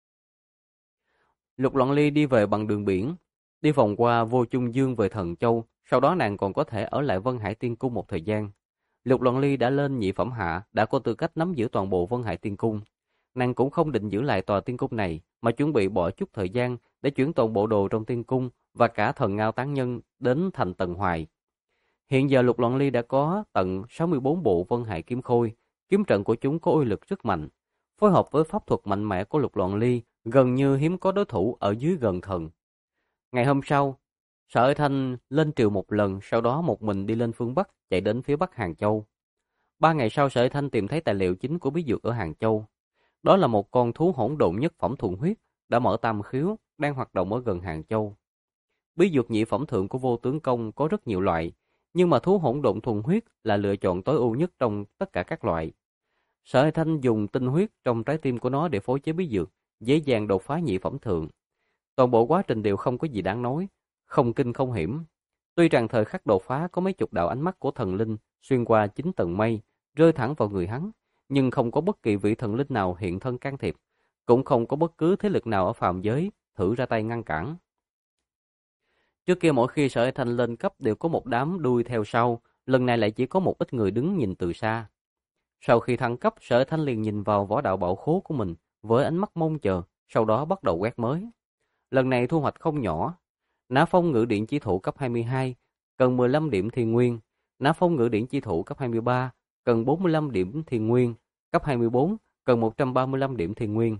Lục Loạn Ly đi về bằng đường biển, đi vòng qua Vô Chung Dương về Thần Châu, sau đó nàng còn có thể ở lại Vân Hải Tiên Cung một thời gian. Lục Loạn Ly đã lên nhị phẩm hạ, đã có tư cách nắm giữ toàn bộ Vân Hải Tiên Cung. Nàng cũng không định giữ lại tòa tiên cung này, mà chuẩn bị bỏ chút thời gian để chuyển toàn bộ đồ trong tiên cung và cả thần ngao tán nhân đến thành Tần Hoài. Hiện giờ Lục Loạn Ly đã có tận 64 bộ Vân Hải kiếm khôi, kiếm trận của chúng có uy lực rất mạnh. Phối hợp với pháp thuật mạnh mẽ của Lục Loạn Ly, gần như hiếm có đối thủ ở dưới gần thần. Ngày hôm sau, Sở Hải Thanh lên triều một lần, sau đó một mình đi lên phương Bắc, chạy đến phía Bắc Hàng Châu. 3 ngày sau Sở Hải Thanh tìm thấy tài liệu chính của bí dược ở Hàng Châu. Đó là một con thú hỗn độn nhất phẩm thuần huyết, đã mở tam khiếu, đang hoạt động ở gần Hàng Châu. Bí dược nhị phẩm thượng của Vô Tướng Công có rất nhiều loại, nhưng mà thú hỗn độn thuần huyết là lựa chọn tối ưu nhất trong tất cả các loại. Sở Hải Thanh dùng tinh huyết trong trái tim của nó để phối chế bí dược, dễ dàng đột phá nhị phẩm thượng. Toàn bộ quá trình đều không có gì đáng nói, không kinh không hiểm. Tuy rằng thời khắc đột phá có mấy chục đạo ánh mắt của thần linh xuyên qua 9 tầng mây, rơi thẳng vào người hắn, nhưng không có bất kỳ vị thần linh nào hiện thân can thiệp, cũng không có bất cứ thế lực nào ở phàm giới thử ra tay ngăn cản. Trước kia mỗi khi Sở Hải Thanh lên cấp đều có một đám đuôi theo sau, lần này lại chỉ có một ít người đứng nhìn từ xa. Sau khi thăng cấp, Sở Hải Thanh liền nhìn vào võ đạo bảo khố của mình với ánh mắt mong chờ, sau đó bắt đầu quét mới. Lần này thu hoạch không nhỏ. Nã Phong Ngự Điện Chi Thụ cấp 22, cần 15 điểm thiên nguyên. Nã Phong Ngự Điện Chi Thụ cấp 23, cần 45 điểm thiên nguyên. Cấp 24, cần 135 điểm thiên nguyên.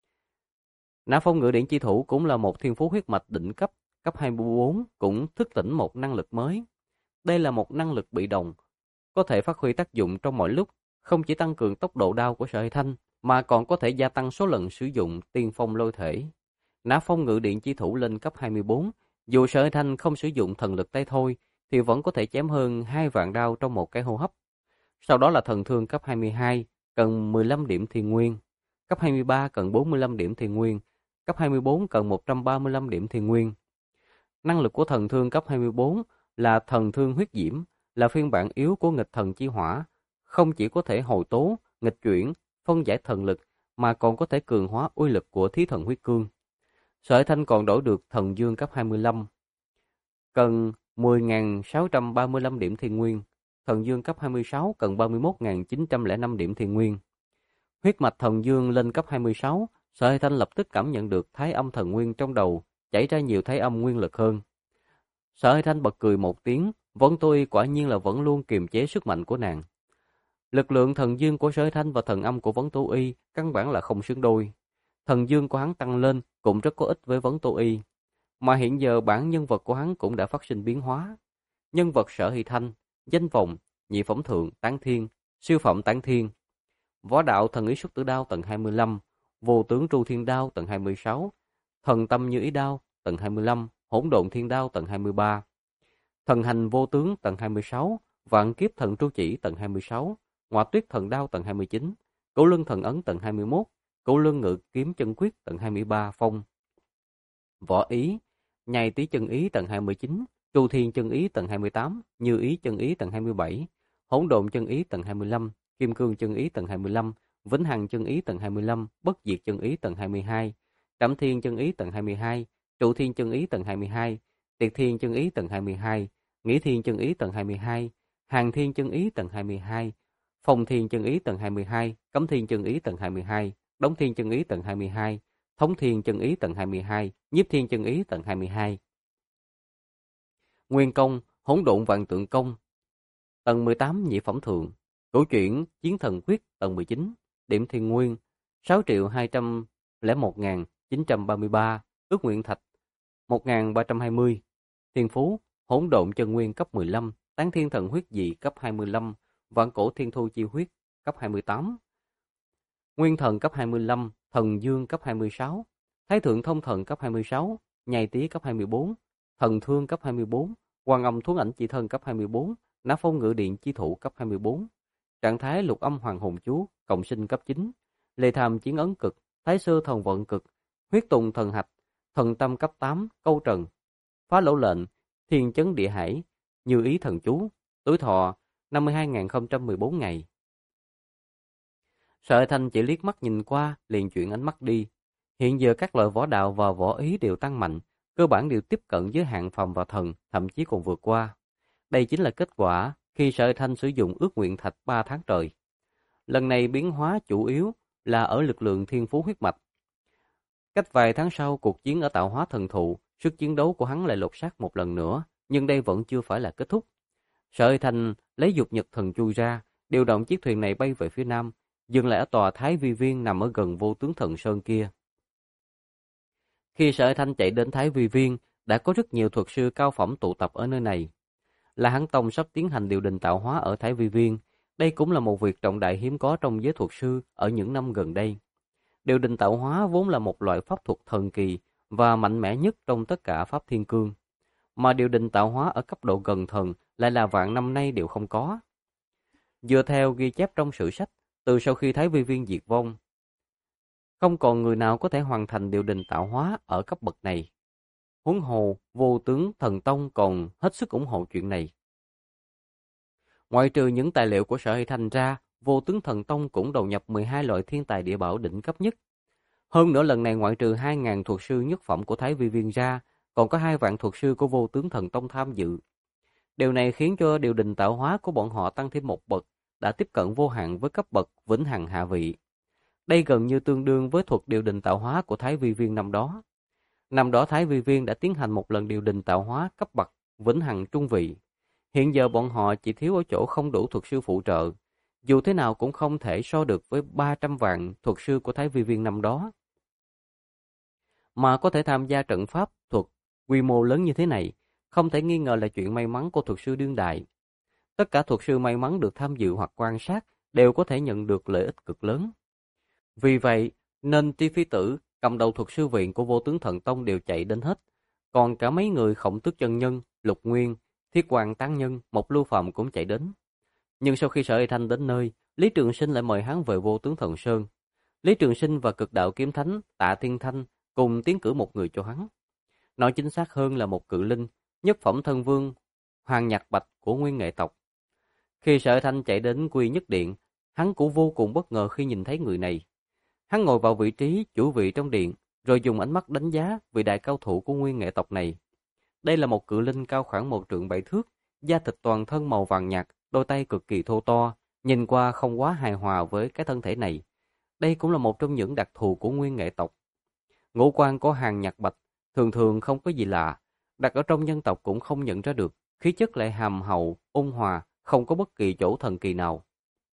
Nã Phong Ngự Điện Chi Thụ cũng là một thiên phú huyết mạch đỉnh cấp, cấp 24 cũng thức tỉnh một năng lực mới. Đây là một năng lực bị động, có thể phát huy tác dụng trong mọi lúc, không chỉ tăng cường tốc độ đao của Sở Hải Thanh, mà còn có thể gia tăng số lần sử dụng tiên phong lôi thể. Nã Phong Ngự Điện Chi Thủ lên cấp 24, dù Sở Hải Thanh không sử dụng thần lực tay thôi, thì vẫn có thể chém hơn 2 vạn đao trong một cái hô hấp. Sau đó là thần thương cấp 22, cần 15 điểm thiên nguyên. Cấp 23 cần 45 điểm thiên nguyên. Cấp 24 cần 135 điểm thiên nguyên. Năng lực của thần thương cấp 24 là thần thương huyết diễm, là phiên bản yếu của nghịch thần chi hỏa, không chỉ có thể hồi tố, nghịch chuyển, phân giải thần lực, mà còn có thể cường hóa uy lực của thí thần huyết cương. Sở Hải Thanh còn đổi được thần dương cấp 25, cần 10.635 điểm thiên nguyên, thần dương cấp 26 cần 31.905 điểm thiên nguyên. Huyết mạch thần dương lên cấp 26, Sở Hải Thanh lập tức cảm nhận được thái âm thần nguyên trong đầu, chảy ra nhiều thái âm nguyên lực hơn. Sở Hải Thanh bật cười một tiếng, Vấn Tô Y quả nhiên là vẫn luôn kiềm chế sức mạnh của nàng. Lực lượng thần dương của Sở Hải Thanh và thần âm của Vấn Tô Y căn bản là không xứng đôi. Thần dương của hắn tăng lên cũng rất có ích với Vấn Tô Y, mà hiện giờ bản nhân vật của hắn cũng đã phát sinh biến hóa. Nhân vật Sở Hải Thanh, danh vọng, nhị phẩm thượng tán thiên, siêu phẩm tán thiên. Võ đạo thần ý xuất tử đao tầng 25, vô tướng tru thiên đao tầng 26, thần tâm như ý đao tầng 25, hỗn độn thiên đao tầng 23, thần hành vô tướng tầng 26, vạn kiếp thần tru chỉ tầng 26, ngọa tuyết thần đao tầng 29, cửu luân thần ấn tầng 21, cửu luân ngự kiếm chân quyết tầng 23 phong. Võ ý, nhai tí chân ý tầng 29, tru thiên chân ý tầng 28, như ý chân ý tầng 27, hỗn độn chân ý tầng 25, kim cương chân ý tầng 25, vĩnh hằng chân ý tầng 25, bất diệt chân ý tầng 22, trảm thiên chân ý tầng 22, trụ thiên chân ý tầng 22, tiệt thiên chân ý tầng 22, nghĩ thiên chân ý tầng 22, hàng thiên chân ý tầng 22, phong thiên chân ý tầng 22, cấm thiên chân ý tầng 22, đống thiên chân ý tầng 22, thống thiên chân ý tầng 22, nhiếp thiên chân ý tầng 22. Nguyên công, hỗn độn vạn tượng công, tầng 18 nhị phẩm thượng, cửu chuyển chiến thần quyết tầng 19, điểm thiên nguyên 6.201.933, ước nguyện thạch 1.320, thiên phú hỗn độn chân nguyên cấp 15, tán thiên thần huyết dị cấp 25, vạn cổ thiên thu chi huyết cấp 28, nguyên thần cấp 25, thần dương cấp 26, thái thượng thông thần cấp 26, nhai tý cấp 24, thần thương cấp 24, quan âm thuấn ảnh chi thân cấp 24, nã phong ngự điện chi thụ cấp 24, trạng thái lục âm hoàng hồn chú cộng sinh cấp 9, lê tham chiến ấn cực, thái sơ thần vận cực, huyết tùng thần hạch, thần tâm cấp 8, câu trần, phá lỗ lệnh, thiên chấn địa hải, như ý thần chú, tuổi thọ 52.014 ngày. Sở Hải Thanh chỉ liếc mắt nhìn qua, liền chuyển ánh mắt đi. Hiện giờ các loại võ đạo và võ ý đều tăng mạnh, cơ bản đều tiếp cận giới hạn phàm và thần, thậm chí còn vượt qua. Đây chính là kết quả khi Sở Hải Thanh sử dụng ước nguyện thạch 3 tháng trời. Lần này biến hóa chủ yếu là ở lực lượng thiên phú huyết mạch. Cách vài tháng sau cuộc chiến ở tạo hóa thần thụ, sức chiến đấu của hắn lại lột xác một lần nữa, nhưng đây vẫn chưa phải là kết thúc. Sở Hải Thanh lấy dục nhật thần chui ra, điều động chiếc thuyền này bay về phía nam, dừng lại ở tòa Thái Vi Viên nằm ở gần vô tướng thần sơn kia. Khi Sở Hải Thanh chạy đến Thái Vi Viên, đã có rất nhiều thuật sư cao phẩm tụ tập ở nơi này. La Hán Tông sắp tiến hành điều đình tạo hóa ở Thái Vi Viên. Đây cũng là một việc trọng đại hiếm có trong giới thuật sư ở những năm gần đây. Điều đình tạo hóa vốn là một loại pháp thuật thần kỳ và mạnh mẽ nhất trong tất cả pháp thiên cương. Mà điều đình tạo hóa ở cấp độ gần thần lại là vạn năm nay đều không có. Dựa theo ghi chép trong sử sách, từ sau khi Thái Vi Viên diệt vong, không còn người nào có thể hoàn thành điều đình tạo hóa ở cấp bậc này. Huống hồ, Vô Tướng Thần Tông còn hết sức ủng hộ chuyện này. Ngoại trừ những tài liệu của Sở Hy Thanh ra, Vô Tướng Thần Tông cũng đầu nhập 12 loại thiên tài địa bảo đỉnh cấp nhất. Hơn nữa lần này ngoại trừ 2.000 thuật sư nhất phẩm của Thái Vi Viên ra, còn có 2 vạn thuật sư của Vô Tướng Thần Tông tham dự. Điều này khiến cho điều đình tạo hóa của bọn họ tăng thêm một bậc, đã tiếp cận vô hạn với cấp bậc vĩnh hằng hạ vị. Đây gần như tương đương với thuật điều đình tạo hóa của Thái Vi Viên năm đó. Năm đó Thái Vi Viên đã tiến hành một lần điều đình tạo hóa cấp bậc vĩnh hằng trung vị. Hiện giờ bọn họ chỉ thiếu ở chỗ không đủ thuật sư phụ trợ, dù thế nào cũng không thể so được với 300 vạn thuật sư của Thái Vi Viên năm đó. Mà có thể tham gia trận pháp thuật quy mô lớn như thế này, không thể nghi ngờ là chuyện may mắn của thuật sư đương đại. Tất cả thuật sư may mắn được tham dự hoặc quan sát đều có thể nhận được lợi ích cực lớn. Vì vậy, nên Ti Phi Tử, cầm đầu thuật sư viện của Vô Tướng Thần Tông đều chạy đến hết. Còn cả mấy người Khổng Tước Chân Nhân, Lục Nguyên, Thiết Hoàng Tăng Nhân, Mộc Lưu Phạm cũng chạy đến. Nhưng sau khi Sở Y Thanh đến nơi, Lý Trường Sinh lại mời hắn về Vô Tướng Thần Sơn. Lý Trường Sinh và Cực Đạo Kiếm Thánh Tạ Thiên Thanh cùng tiến cử một người cho hắn. Nói chính xác hơn là một cự linh, nhất phẩm thân vương, Hoàng Nhạc Bạch của Nguyên Nghệ tộc. Khi Sở Y Thanh chạy đến Quy Nhất Điện, hắn cũng vô cùng bất ngờ khi nhìn thấy người này. Hắn ngồi vào vị trí chủ vị trong điện, rồi dùng ánh mắt đánh giá vị đại cao thủ của Nguyên Nghệ tộc này. Đây là một cự linh cao khoảng 1 trượng 7 thước, da thịt toàn thân màu vàng nhạt, đôi tay cực kỳ thô to, nhìn qua không quá hài hòa với cái thân thể này. Đây cũng là một trong những đặc thù của Nguyên Nghệ tộc. Ngũ quan của Hàng Nhạc Bạch thường thường không có gì lạ, đặt ở trong nhân tộc cũng không nhận ra được, khí chất lại hàm hậu, ôn hòa, không có bất kỳ chỗ thần kỳ nào.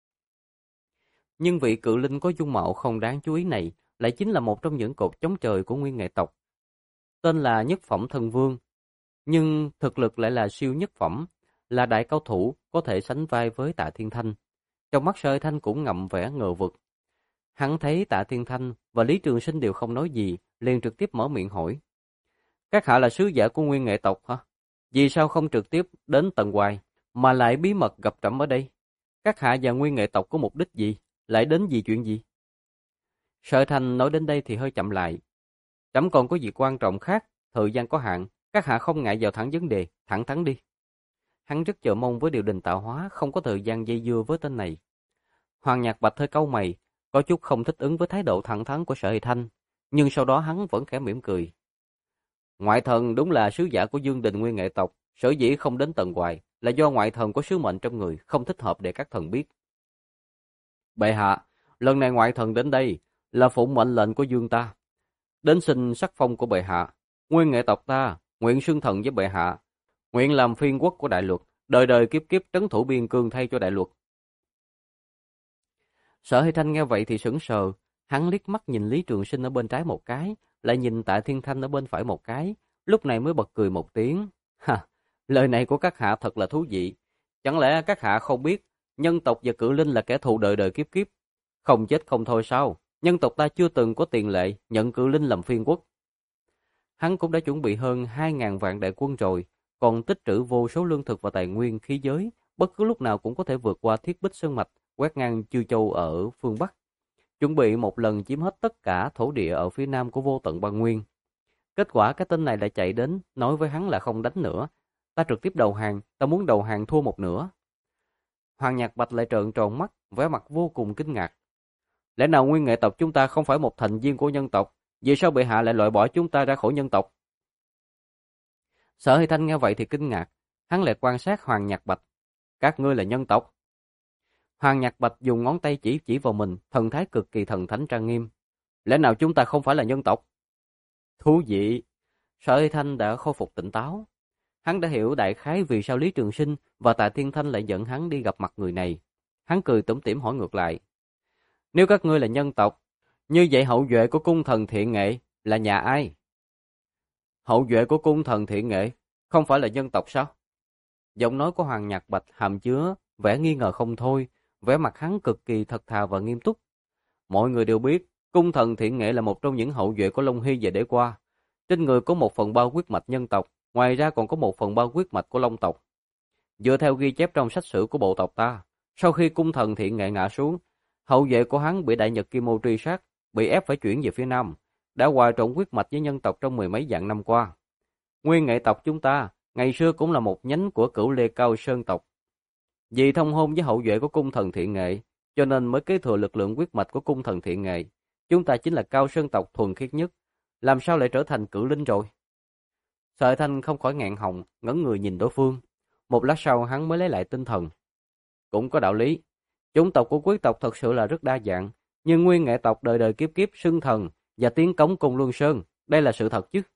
Nhưng vị cự linh có dung mạo không đáng chú ý này lại chính là một trong những cột chống trời của Nguyên Nghệ tộc. Tên là Nhất Phẩm Thần Vương, nhưng thực lực lại là siêu nhất phẩm, là đại cao thủ có thể sánh vai với Tạ Thiên Thanh. Trong mắt Sở Thanh cũng ngậm vẻ ngờ vực. Hắn thấy Tạ Thiên Thanh và Lý Trường Sinh đều không nói gì, liền trực tiếp mở miệng hỏi. Các hạ là sứ giả của Nguyên Nghệ tộc hả? Vì sao không trực tiếp đến tận Hoài, mà lại bí mật gặp trẫm ở đây? Các hạ và Nguyên Nghệ tộc có mục đích gì? Lại đến vì chuyện gì? Sở Thanh nói đến đây thì hơi chậm lại. Trẫm còn có việc quan trọng khác, thời gian có hạn, các hạ không ngại vào thẳng vấn đề, thẳng thắn đi. Hắn rất chờ mong với điều đình tạo hóa, không có thời gian dây dưa với tên này. Hoàng Nhạc Bạch hơi cau mày, có chút không thích ứng với thái độ thẳng thắn của Sở Hy Thanh, nhưng sau đó hắn vẫn khẽ mỉm cười. Ngoại thần đúng là sứ giả của Dương Đình Nguyên Nghệ tộc, sở dĩ không đến tận Hoài là do ngoại thần có sứ mệnh trong người, không thích hợp để các thần biết. Bệ hạ, lần này ngoại thần đến đây là phụng mệnh lệnh của Dương ta, đến xin sắc phong của bệ hạ. Nguyên Nghệ tộc ta nguyện xưng thần với bệ hạ, nguyện làm phiên quốc của đại luật, đời đời kiếp kiếp trấn thủ biên cương thay cho đại luật. Sở Hy Thanh nghe vậy thì sững sờ, hắn liếc mắt nhìn Lý Trường Sinh ở bên trái một cái, lại nhìn Tạ Thiên Thanh ở bên phải một cái, lúc này mới bật cười một tiếng. Ha, lời này của các hạ thật là thú vị. Chẳng lẽ các hạ không biết nhân tộc và cự linh là kẻ thù đời đời kiếp kiếp, không chết không thôi sao? Nhân tộc ta chưa từng có tiền lệ nhận cự linh làm phiên quốc. Hắn cũng đã chuẩn bị hơn 2.000 vạn đại quân rồi, còn tích trữ vô số lương thực và tài nguyên khí giới, bất cứ lúc nào cũng có thể vượt qua Thiết Bích Sơn Mạch, quét ngang Chư Châu ở phương Bắc, chuẩn bị một lần chiếm hết tất cả thổ địa ở phía nam của Vô Tận Băng Nguyên. Kết quả cái tên này lại chạy đến, nói với hắn là không đánh nữa. Ta trực tiếp đầu hàng, ta muốn đầu hàng thua một nửa. Hoàng Nhạc Bạch lại trợn tròn mắt, vẻ mặt vô cùng kinh ngạc. Lẽ nào Nguyên Nghệ tộc chúng ta không phải một thành viên của nhân tộc? Vì sao bệ hạ lại loại bỏ chúng ta ra khỏi nhân tộc? Sở Hy Thanh nghe vậy thì kinh ngạc, hắn lại quan sát Hoàng Nhạc Bạch. Các ngươi là nhân tộc? Hoàng Nhạc Bạch dùng ngón tay chỉ vào mình, thần thái cực kỳ thần thánh trang nghiêm. Lẽ nào chúng ta không phải là nhân tộc? Thú vị. Sở Hy Thanh đã khôi phục tỉnh táo. Hắn đã hiểu đại khái vì sao Lý Trường Sinh và Tạ Thiên Thanh lại dẫn hắn đi gặp mặt người này. Hắn cười tủm tỉm hỏi ngược lại. Nếu các ngươi là nhân tộc, như vậy hậu duệ của cung thần Thiện Nghệ là nhà ai? Hậu duệ của cung thần Thiện Nghệ không phải là nhân tộc sao? Giọng nói của Hoàng Nhạc Bạch hàm chứa vẻ nghi ngờ không thôi, vẻ mặt hắn cực kỳ thật thà và nghiêm túc. Mọi người đều biết, cung thần Thiện Nghệ là một trong những hậu duệ của Long Hy và Đế Qua. Trên người có 1/3 huyết mạch nhân tộc, ngoài ra còn có 1/3 huyết mạch của Long tộc. Dựa theo ghi chép trong sách sử của bộ tộc ta, sau khi cung thần Thiện Nghệ ngã xuống, hậu duệ của hắn bị Đại Nhật Kim Ô truy sát, bị ép phải chuyển về phía Nam, đã hòa trộn huyết mạch với nhân tộc trong 10 mấy vạn năm qua. Nguyên Nghệ tộc chúng ta, ngày xưa cũng là một nhánh của Cửu Lê Cao Sơn tộc. Vì thông hôn với hậu duệ của cung thần Thiện Nghệ, cho nên mới kế thừa lực lượng huyết mạch của cung thần Thiện Nghệ. Chúng ta chính là Cao Sơn tộc thuần khiết nhất, làm sao lại trở thành cự linh rồi? Sợi Thanh không khỏi ngạn họng, ngẩn người nhìn đối phương. Một lát sau hắn mới lấy lại tinh thần. Cũng có đạo lý. Chủng tộc của quý tộc thật sự là rất đa dạng, nhưng Nguyên Nghệ tộc đời đời kiếp kiếp xưng thần và tiến cống cùng Luân Sơn, đây là sự thật chứ?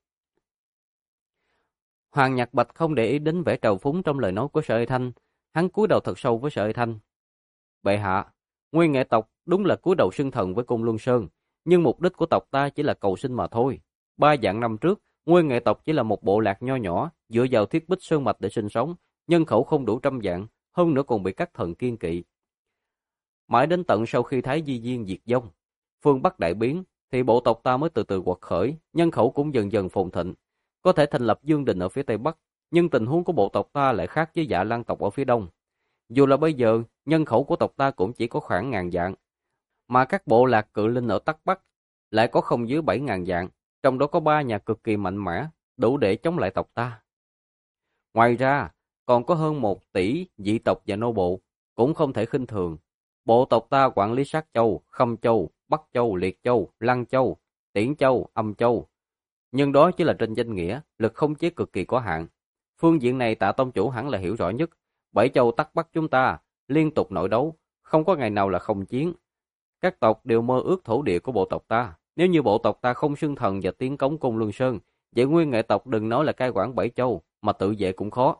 Hoàng Nhạc Bạch không để ý đến vẻ trào phúng trong lời nói của Sợi Thanh, hắn cúi đầu thật sâu với Sợi Thanh. Bệ hạ, Nguyên Nghệ tộc đúng là cúi đầu xưng thần với cung Luân Sơn, nhưng mục đích của tộc ta chỉ là cầu sinh mà thôi. 3 vạn năm trước, Nguyên Nghệ tộc chỉ là một bộ lạc nho nhỏ, dựa vào thiết bích sơn mạch để sinh sống, nhân khẩu không đủ 100 vạn, hơn nữa còn bị các thần kiên kỵ. Mãi đến tận sau khi Thái Di Diên diệt vong, phương Bắc đại biến, thì bộ tộc ta mới từ từ quật khởi, nhân khẩu cũng dần dần phồn thịnh. Có thể thành lập Dương Đình ở phía Tây Bắc, nhưng tình huống của bộ tộc ta lại khác với Dạ Lan tộc ở phía Đông. Dù là bây giờ, nhân khẩu của tộc ta cũng chỉ có khoảng 1.000 vạn, mà các bộ lạc cự linh ở Tắc Bắc lại có không dưới 7.000 vạn, trong đó có 3 nhà cực kỳ mạnh mẽ, đủ để chống lại tộc ta. Ngoài ra, còn có hơn 1 tỷ dị tộc và nô bộ, cũng không thể khinh thường. Bộ tộc ta quản lý Sát Châu, Khâm Châu, Bắc Châu, Liệt Châu, Lăng Châu, Tiễn Châu, Âm Châu. Nhưng đó chỉ là trên danh nghĩa, lực khống chế cực kỳ có hạn. Phương diện này Tạ tông chủ hẳn là hiểu rõ nhất. 7 châu Tắc Bắc chúng ta liên tục nội đấu, không có ngày nào là không chiến. Các tộc đều mơ ước thổ địa của bộ tộc ta. Nếu như bộ tộc ta không xưng thần và tiến cống cung Luân Sơn, vậy Nguyên Nghệ tộc đừng nói là cai quản 7 châu, mà tự vệ cũng khó.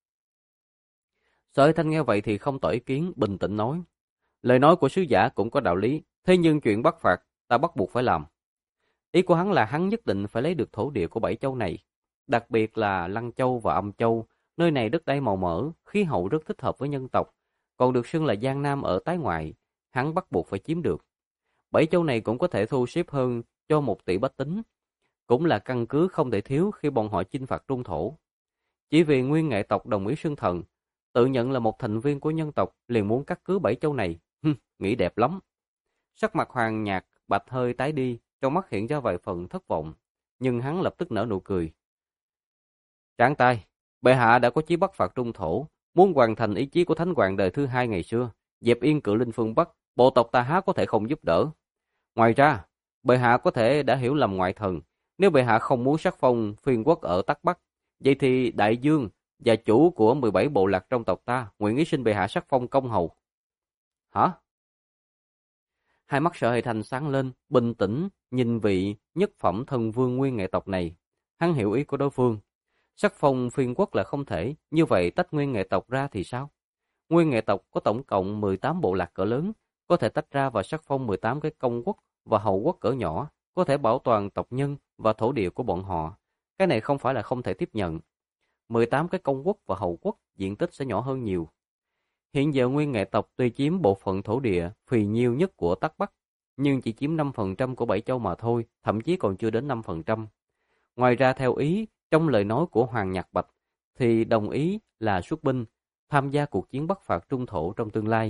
Sở Thanh nghe vậy thì không tỏ ý kiến, bình tĩnh nói. Lời nói của sứ giả cũng có đạo lý, thế nhưng chuyện bắt phạt, ta bắt buộc phải làm. Ý của hắn là hắn nhất định phải lấy được thổ địa của 7 châu này, đặc biệt là Lăng Châu và Âm Châu. Nơi này đất đai màu mỡ, khí hậu rất thích hợp với nhân tộc, còn được xưng là Giang Nam ở tái ngoại, hắn bắt buộc phải chiếm được. 7 châu này cũng có thể thu xếp hơn cho 1 tỷ bách tính, cũng là căn cứ không thể thiếu khi bọn họ chinh phạt trung thổ. Chỉ vì Nguyên Nghệ tộc đồng ý xưng thần, tự nhận là một thành viên của nhân tộc, liền muốn cắt cứ 7 châu này, nghĩ đẹp lắm. Sắc mặt Hoàng Nhạc Bạch hơi tái đi, trong mắt hiện ra vài phần thất vọng, nhưng hắn lập tức nở nụ cười. Tráng tai, bệ hạ đã có chí bắt phạt trung thổ, muốn hoàn thành ý chí của Thánh Hoàng đời thứ 2 ngày xưa, dẹp yên cự linh phương Bắc, bộ tộc ta há có thể không giúp đỡ. Ngoài ra, bệ hạ có thể đã hiểu lầm ngoại thần, nếu bệ hạ không muốn sắc phong phiên quốc ở Tắc Bắc, vậy thì đại dương và chủ của 17 bộ lạc trong tộc ta nguyện ý xin bệ hạ sắc phong công hầu. Hả? Hai mắt Sở Hệ Thành sáng lên, bình tĩnh nhìn vị nhất phẩm thần vương Nguyên Nghệ tộc này. Hắn hiểu ý của đối phương. Sắc phong phiên quốc là không thể, như vậy tách Nguyên Nghệ tộc ra thì sao? Nguyên Nghệ tộc có tổng cộng 18 bộ lạc cỡ lớn, có thể tách ra và sắc phong 18 cái công quốc và hầu quốc cỡ nhỏ, có thể bảo toàn tộc nhân và thổ địa của bọn họ. Cái này không phải là không thể tiếp nhận. 18 cái công quốc và hầu quốc diện tích sẽ nhỏ hơn nhiều. Hiện giờ Nguyên Nghệ tộc tuy chiếm bộ phận thổ địa phì nhiêu nhất của Tắc Bắc, nhưng chỉ chiếm 5% của 7 châu mà thôi, thậm chí còn chưa đến 5%. Ngoài ra theo ý trong lời nói của Hoàng Nhạc Bạch thì đồng ý là xuất binh tham gia cuộc chiến bắc phạt trung thổ trong tương lai.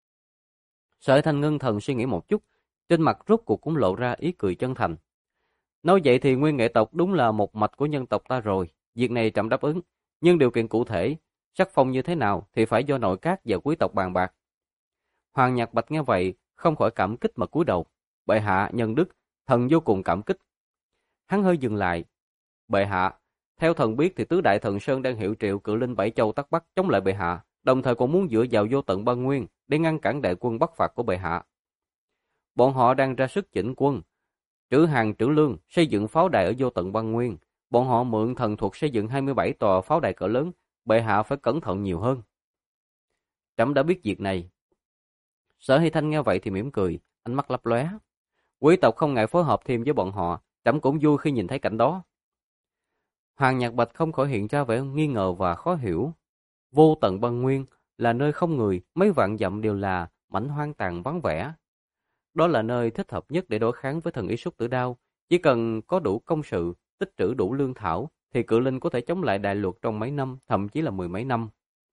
Sở Thanh ngưng thần suy nghĩ một chút, trên mặt rốt cuộc cũng lộ ra ý cười chân thành. Nói vậy thì Nguyên Nghệ tộc đúng là một mạch của nhân tộc ta rồi, việc này trẫm đáp ứng, nhưng điều kiện cụ thể, sắc phong như thế nào thì phải do nội các và quý tộc bàn bạc. Hoàng Nhạc Bạch nghe vậy, không khỏi cảm kích mà cúi đầu. Bệ hạ nhân đức, thần vô cùng cảm kích. Hắn hơi dừng lại. Bệ hạ, theo thần biết thì tứ đại thần sơn đang hiệu triệu cự linh 7 châu Tắc Bắc chống lại bệ hạ, đồng thời còn muốn dựa vào vô tận băng nguyên để ngăn cản đại quân bắc phạt của bệ hạ. Bọn họ đang ra sức chỉnh quân, trữ hàng trữ lương, xây dựng pháo đài ở vô tận băng nguyên. Bọn họ mượn thần thuật xây dựng 27 tòa pháo đài cỡ lớn, bệ hạ phải cẩn thận nhiều hơn. Trẫm đã biết việc này. Sở Hy Thanh nghe vậy thì mỉm cười, ánh mắt lấp lóe. Quý tộc không ngại phối hợp thêm với bọn họ, trẫm cũng vui khi nhìn thấy cảnh đó. Hoàng Nhạc Bạch không khỏi hiện ra vẻ nghi ngờ và khó hiểu. Vô tận băng nguyên là nơi không người, mấy vạn dặm đều là mảnh hoang tàn vắng vẻ. Đó là nơi thích hợp nhất để đối kháng với thần ý Súc Tử Đao. Chỉ cần có đủ công sự, tích trữ đủ lương thảo, thì cự linh có thể chống lại đại luật trong mấy năm, thậm chí là 10 mấy năm.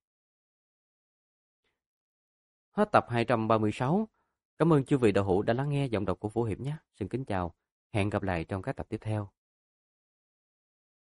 Hết tập 236. Cảm ơn chư vị đạo hữu đã lắng nghe giọng đọc của Vũ Hiệp nhé. Xin kính chào. Hẹn gặp lại trong các tập tiếp theo.